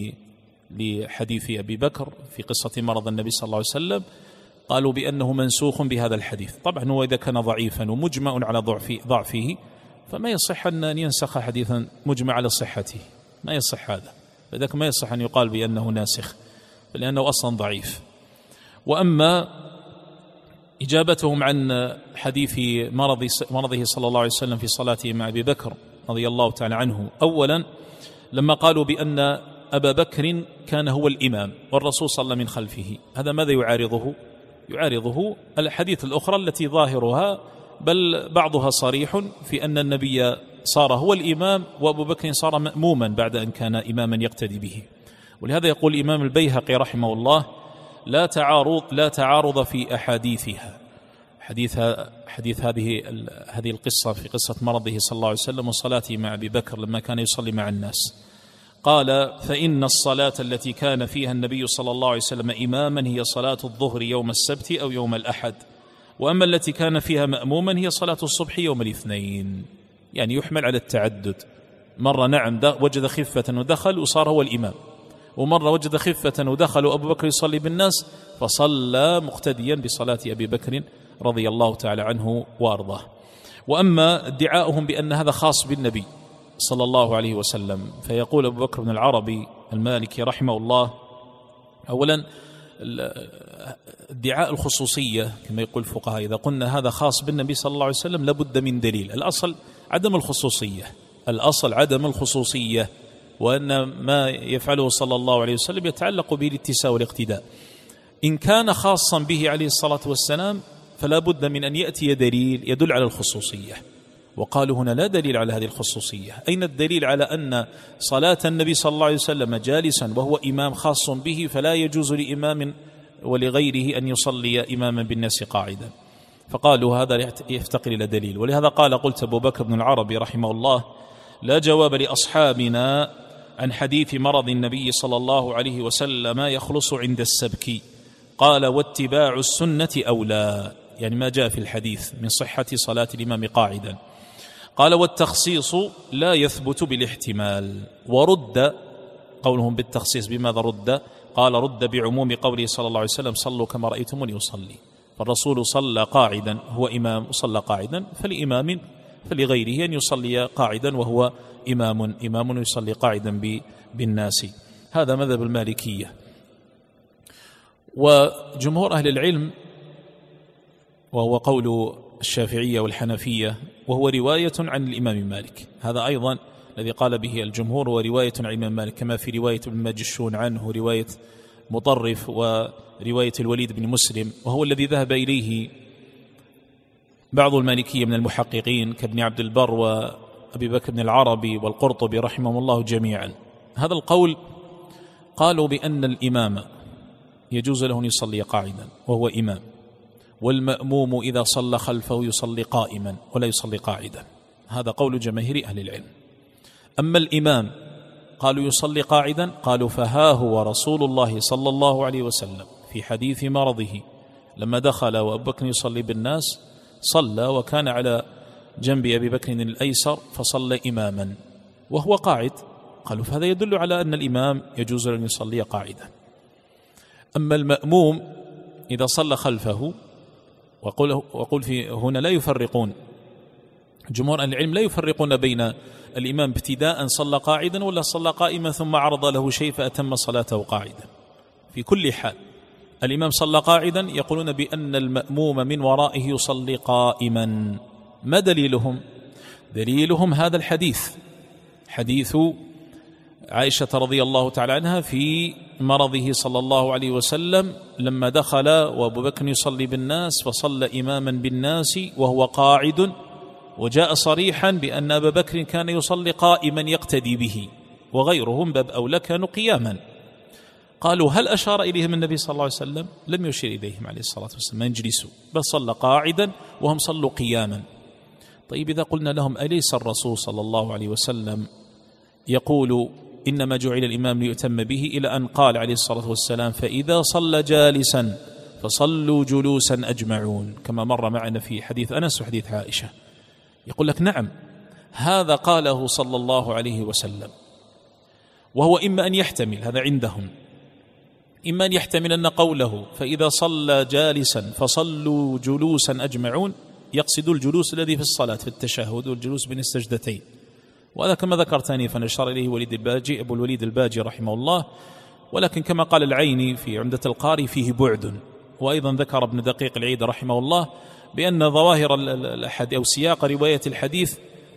S1: لحديث أبي بكر في قصة مرض النبي صلى الله عليه وسلم قالوا بأنه منسوخ بهذا الحديث. طبعا هو إذا كان ضعيفا ومجمع على ضعفه فما يصح أن ينسخ حديثا مجمع على صحته، ما يصح هذا، فذلك ما يصح أن يقال بأنه ناسخ لأنه أصلا ضعيف. وأما إجابتهم عن حديث مرضه صلى الله عليه وسلم في صلاته مع أبي بكر رضي الله تعالى عنه، أولا لما قالوا بأن أبا بكر كان هو الإمام والرسول صلى من خلفه، هذا ماذا يعارضه؟ يعارضه الحديث الأخرى التي ظاهرها بل بعضها صريح في أن النبي صار هو الإمام وأبو بكر صار مأموما بعد أن كان إماما يقتدي به. ولهذا يقول الإمام البيهقي رحمه الله: لا تعارض لا تعارض في أحاديثها. حديث حديث هذه هذه القصة في قصة مرضه صلى الله عليه وسلم وصلاته مع أبي بكر لما كان يصلي مع الناس. قال: فإن الصلاة التي كان فيها النبي صلى الله عليه وسلم إماما هي صلاة الظهر يوم السبت أو يوم الأحد، وأما التي كان فيها مأموما هي صلاة الصبح يوم الاثنين. يعني يحمل على التعدد، مرة نعم وجد خفة ودخل وصار هو الإمام، ومرة وجد خفة ودخل وأبو بكر يصلي بالناس فصلى مقتديا بصلاة أبي بكر رضي الله تعالى عنه وأرضاه. وأما ادعاؤهم بأن هذا خاص بالنبي صلى الله عليه وسلم، فيقول أبو بكر بن العربي المالكي رحمه الله: أولا ادعاء الخصوصية كما يقول الفقهاء، إذا قلنا هذا خاص بالنبي صلى الله عليه وسلم لابد من دليل. الأصل عدم الخصوصية، الأصل عدم الخصوصية، وأن ما يفعله صلى الله عليه وسلم يتعلق به الاتساع والاقتداء. إن كان خاصا به عليه الصلاة والسلام فلا بد من أن يأتي دليل يدل على الخصوصية، وقالوا هنا لا دليل على هذه الخصوصية. أين الدليل على أن صلاة النبي صلى الله عليه وسلم جالسا وهو إمام خاص به فلا يجوز لإمام ولغيره أن يصلي إماما بالناس قاعدا؟ فقالوا هذا يفتقر إلى دليل. ولهذا قال قلت أبو بكر بن العربي رحمه الله: لا جواب لأصحابنا عن حديث مرض النبي صلى الله عليه وسلم يخلص عند السبك. قال: واتباع السنة أولى، يعني ما جاء في الحديث من صحة صلاة الإمام قاعدا. قال: والتخصيص لا يثبت بالاحتمال. ورد قولهم بالتخصيص بماذا رد؟ قال: رد بعموم قوله صلى الله عليه وسلم: صلوا كما رأيتموني أصلي. فالرسول صلى قاعدا، هو إمام وصلى قاعدا، فلإمام فلغيره أن يصلي قاعدا وهو إمام إمام يصلي قاعدا بالناس. هذا مذهب المالكية. وجمهور أهل العلم، وهو قول الشافعية والحنفية، وهو رواية عن الإمام مالك، هذا أيضا الذي قال به الجمهور هو رواية عن الإمام مالك، كما في رواية ابن ماجشون عنه، رواية مطرف، ورواية الوليد بن مسلم، وهو الذي ذهب إليه بعض المالكية من المحققين كابن عبد البر وأبي بكر بن العربي والقرطبي رحمهم الله جميعا. هذا القول قالوا بأن الإمام يجوز له أن يصلي قاعدا وهو إمام، والمأموم إذا صلى خلفه يصلي قائما ولا يصلي قاعدا. هذا قول جماهير أهل العلم. أما الإمام قالوا يصلي قاعدا، قالوا فها هو رسول الله صلى الله عليه وسلم في حديث مرضه لما دخل وأبو بكر يصلي بالناس صلى وكان على جنب أبي بكر الأيسر فصلى إماما وهو قاعد. قالوا فهذا يدل على أن الإمام يجوز أن يصلي قاعدا. أما المأموم إذا صلى خلفه، وقل, وقل في هنا لا يفرقون، جمهور العلم لا يفرقون بين الإمام ابتداء صلى قاعدا ولا صلى قائما ثم عرض له شيء فأتم صلاته قاعدا. في كل حال الإمام صلى قاعدا يقولون بأن المأموم من ورائه يصلي قائما. ما دليلهم؟ دليلهم هذا الحديث، حديث عائشة رضي الله تعالى عنها في مرضه صلى الله عليه وسلم لما دخل وأبو بكر يصلي بالناس فصلى إماما بالناس وهو قاعد، وجاء صريحا بأن أبا بكر كان يصلي قائما يقتدي به، وغيرهم باب أولى كانوا قياما. قالوا هل أشار إليهم النبي صلى الله عليه وسلم؟ لم يشير إليهم عليه الصلاة والسلام ما يجلسوا، بل صلى قاعدا وهم صلوا قياما. طيب إذا قلنا لهم أليس الرسول صلى الله عليه وسلم يقول إنما جعل الإمام ليؤتم به، إلى أن قال عليه الصلاة والسلام فإذا صلى جالسا فصلوا جلوسا أجمعون، كما مر معنا في حديث أنس وحديث عائشة. يقول لك نعم هذا قاله صلى الله عليه وسلم، وهو إما أن يحتمل، هذا عندهم إما أن يحتمل أن قوله فإذا صلى جالسا فصلوا جلوسا أجمعون يقصد الجلوس الذي في الصلاة في التشهد والجلوس بين السجدتين، وهذا كما ذكرتني فنشار إليه وليد الباجي أبو الوليد الباجي رحمه الله. ولكن كما قال العيني في عمدة القاري فيه بعد. وأيضا ذكر ابن دقيق العيد رحمه الله بأن ظواهر الأحد أو سياق رواية الحديث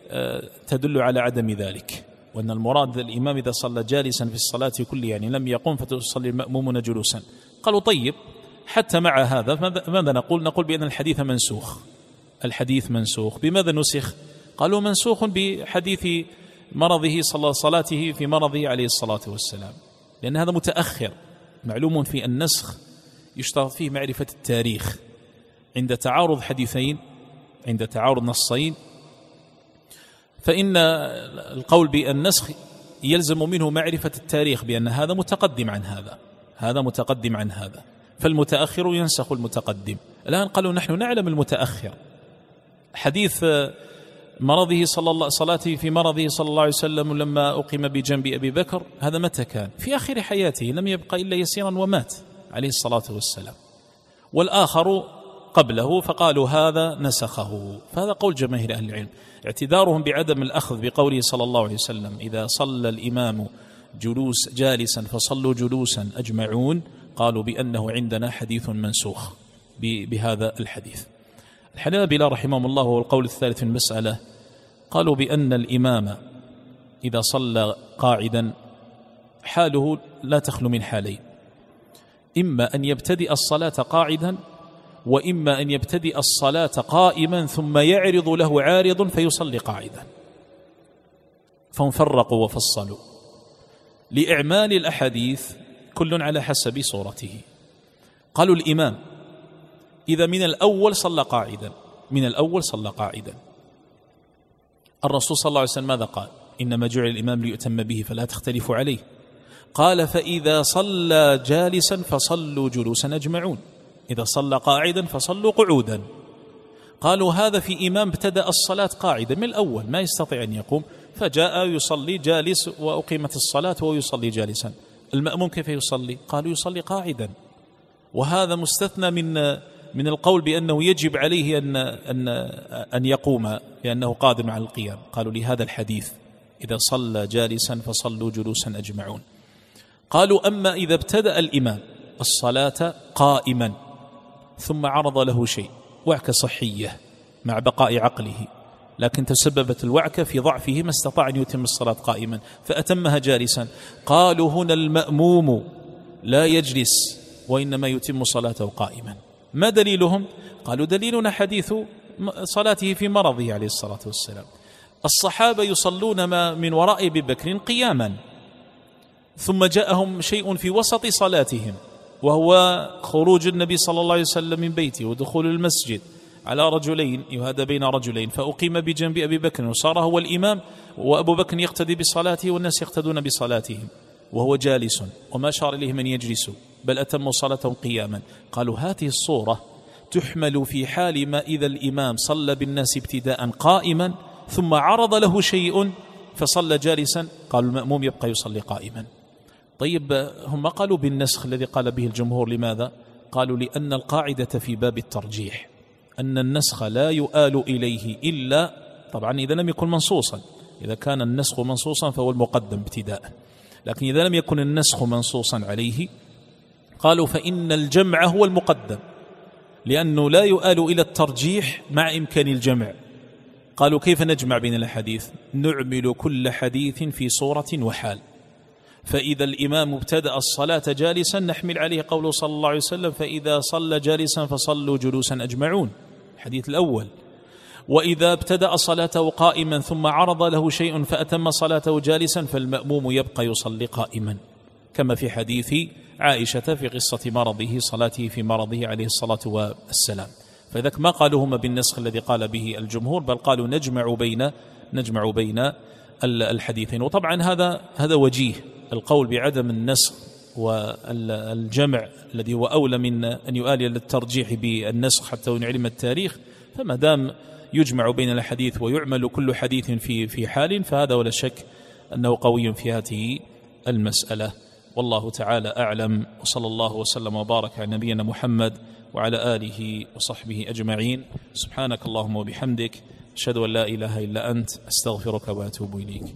S1: تدل على عدم ذلك، وأن المراد الإمام إذا صلى جالسا في الصلاة كلها، يعني لم يقم فتصلي المأمومون جلوسا. قالوا طيب حتى مع هذا ماذا نقول؟ نقول بأن الحديث منسوخ. الحديث منسوخ. بماذا نسخ؟ قالوا منسوخ بحديث مرضه صلى صلاته في مرضه عليه الصلاة والسلام، لأن هذا متأخر. معلوم في النسخ يشترط فيه معرفة التاريخ. عند تعارض حديثين، عند تعارض نصين، فإن القول بالنسخ يلزم منه معرفة التاريخ، بأن هذا متقدم عن هذا، هذا متقدم عن هذا، فالمتأخر ينسخ المتقدم. الآن قالوا نحن نعلم المتأخر. حديث مرضه صلى الله صلاته في مرضه صلى الله عليه وسلم لما أقيم بجنب أبي بكر، هذا متى كان؟ في آخر حياته، لم يبقى إلا يسيرا ومات عليه الصلاة والسلام. والآخر قبله، فقالوا هذا نسخه. فهذا قول جماهير أهل العلم. اعتذارهم بعدم الأخذ بقوله صلى الله عليه وسلم إذا صلى الإمام جلوس جالسا فصلوا جلوسا أجمعون، قالوا بأنه عندنا حديث منسوخ بهذا الحديث. الحنابلة رحمهم الله هو القول الثالث في المسألة، قالوا بأن الإمام إذا صلى قاعدا حاله لا تخلو من حالين، إما أن يبتدئ الصلاة قاعدا، وإما أن يبتدئ الصلاة قائما ثم يعرض له عارض فيصلي قاعدا. فهم فرقوا وفصلوا لإعمال الأحاديث كل على حسب صورته. قالوا الإمام إذا من الأول صلى قاعدا، من الأول صلى قاعدا، الرسول صلى الله عليه وسلم ماذا قال؟ إنما جعل الإمام ليؤتم به فلا تختلفوا عليه. قال فإذا صلى جالسا فصلوا جلوسا أجمعون، إذا صلى قاعدا فصلوا قعودا. قالوا هذا في إمام ابتدأ الصلاة قاعدا من الأول ما يستطيع أن يقوم، فجاء يصلي جالس وأقيمت الصلاة وهو يصلي جالسا، المأموم كيف يصلي؟ قالوا يصلي قاعدا. وهذا مستثنى من من القول بأنه يجب عليه أن أن أن يقوم لأنه قادر على القيام. قالوا لهذا الحديث إذا صلى جالسا فصلوا جلوسا أجمعون. قالوا أما إذا ابتدأ الإمام الصلاة قائما ثم عرض له شيء، وعكة صحية مع بقاء عقله، لكن تسببت الوعكة في ضعفه ما استطاع أن يتم الصلاة قائما فأتمها جالسا، قالوا هنا المأموم لا يجلس وإنما يتم صلاته قائما. ما دليلهم؟ قالوا دليلنا حديث صلاته في مرضه عليه الصلاة والسلام. الصحابة يصلون ما من وراء أبي بكر قياما، ثم جاءهم شيء في وسط صلاتهم وهو خروج النبي صلى الله عليه وسلم من بيته ودخول المسجد على رجلين يهادى بين رجلين، فأقيم بجنب أبي بكر وصار هو الإمام وأبو بكر يقتدي بصلاته والناس يقتدون بصلاتهم وهو جالس وما شار إليه من يجلس، بل أتموا صلاتهم قياما. قالوا هذه الصورة تحمل في حال ما إذا الإمام صلى بالناس ابتداء قائما ثم عرض له شيء فصلى جالسا، قالوا المأموم يبقى يصلي قائما. طيب هم قالوا بالنسخ الذي قال به الجمهور، لماذا؟ قالوا لأن القاعدة في باب الترجيح أن النسخ لا يؤال إليه إلا طبعا إذا لم يكن منصوصا، إذا كان النسخ منصوصا فهو المقدم ابتداء، لكن إذا لم يكن النسخ منصوصا عليه قالوا فإن الجمع هو المقدم، لأنه لا يؤال إلى الترجيح مع إمكان الجمع. قالوا كيف نجمع بين الحديث؟ نعمل كل حديث في صورة وحال. فإذا الإمام ابتدأ الصلاة جالسا نحمل عليه قوله صلى الله عليه وسلم فإذا صلى جالسا فصلوا جلوسا أجمعون، الحديث الأول. وإذا ابتدأ صلاته قائما ثم عرض له شيء فأتم صلاته جالسا فالمأموم يبقى يصلي قائما، كما في حديث عائشة في قصة مرضه صلاته في مرضه عليه الصلاة والسلام. فذلك ما قالوا هم بالنسخ الذي قال به الجمهور، بل قالوا نجمع بين نجمع بين الحديثين. وطبعا هذا هذا وجيه القول بعدم النسخ والجمع الذي هو أولى من أن يؤال للترجيح بالنسخ حتى ونعلم التاريخ. فما دام يجمع بين الحديث ويعمل كل حديث في في حال فهذا ولا شك أنه قوي في هذه المسألة. والله تعالى أعلم، وصلى الله وسلم وبارك على نبينا محمد وعلى آله وصحبه أجمعين. سبحانك اللهم وبحمدك أشهد أن لا إله إلا أنت أستغفرك وأتوب إليك.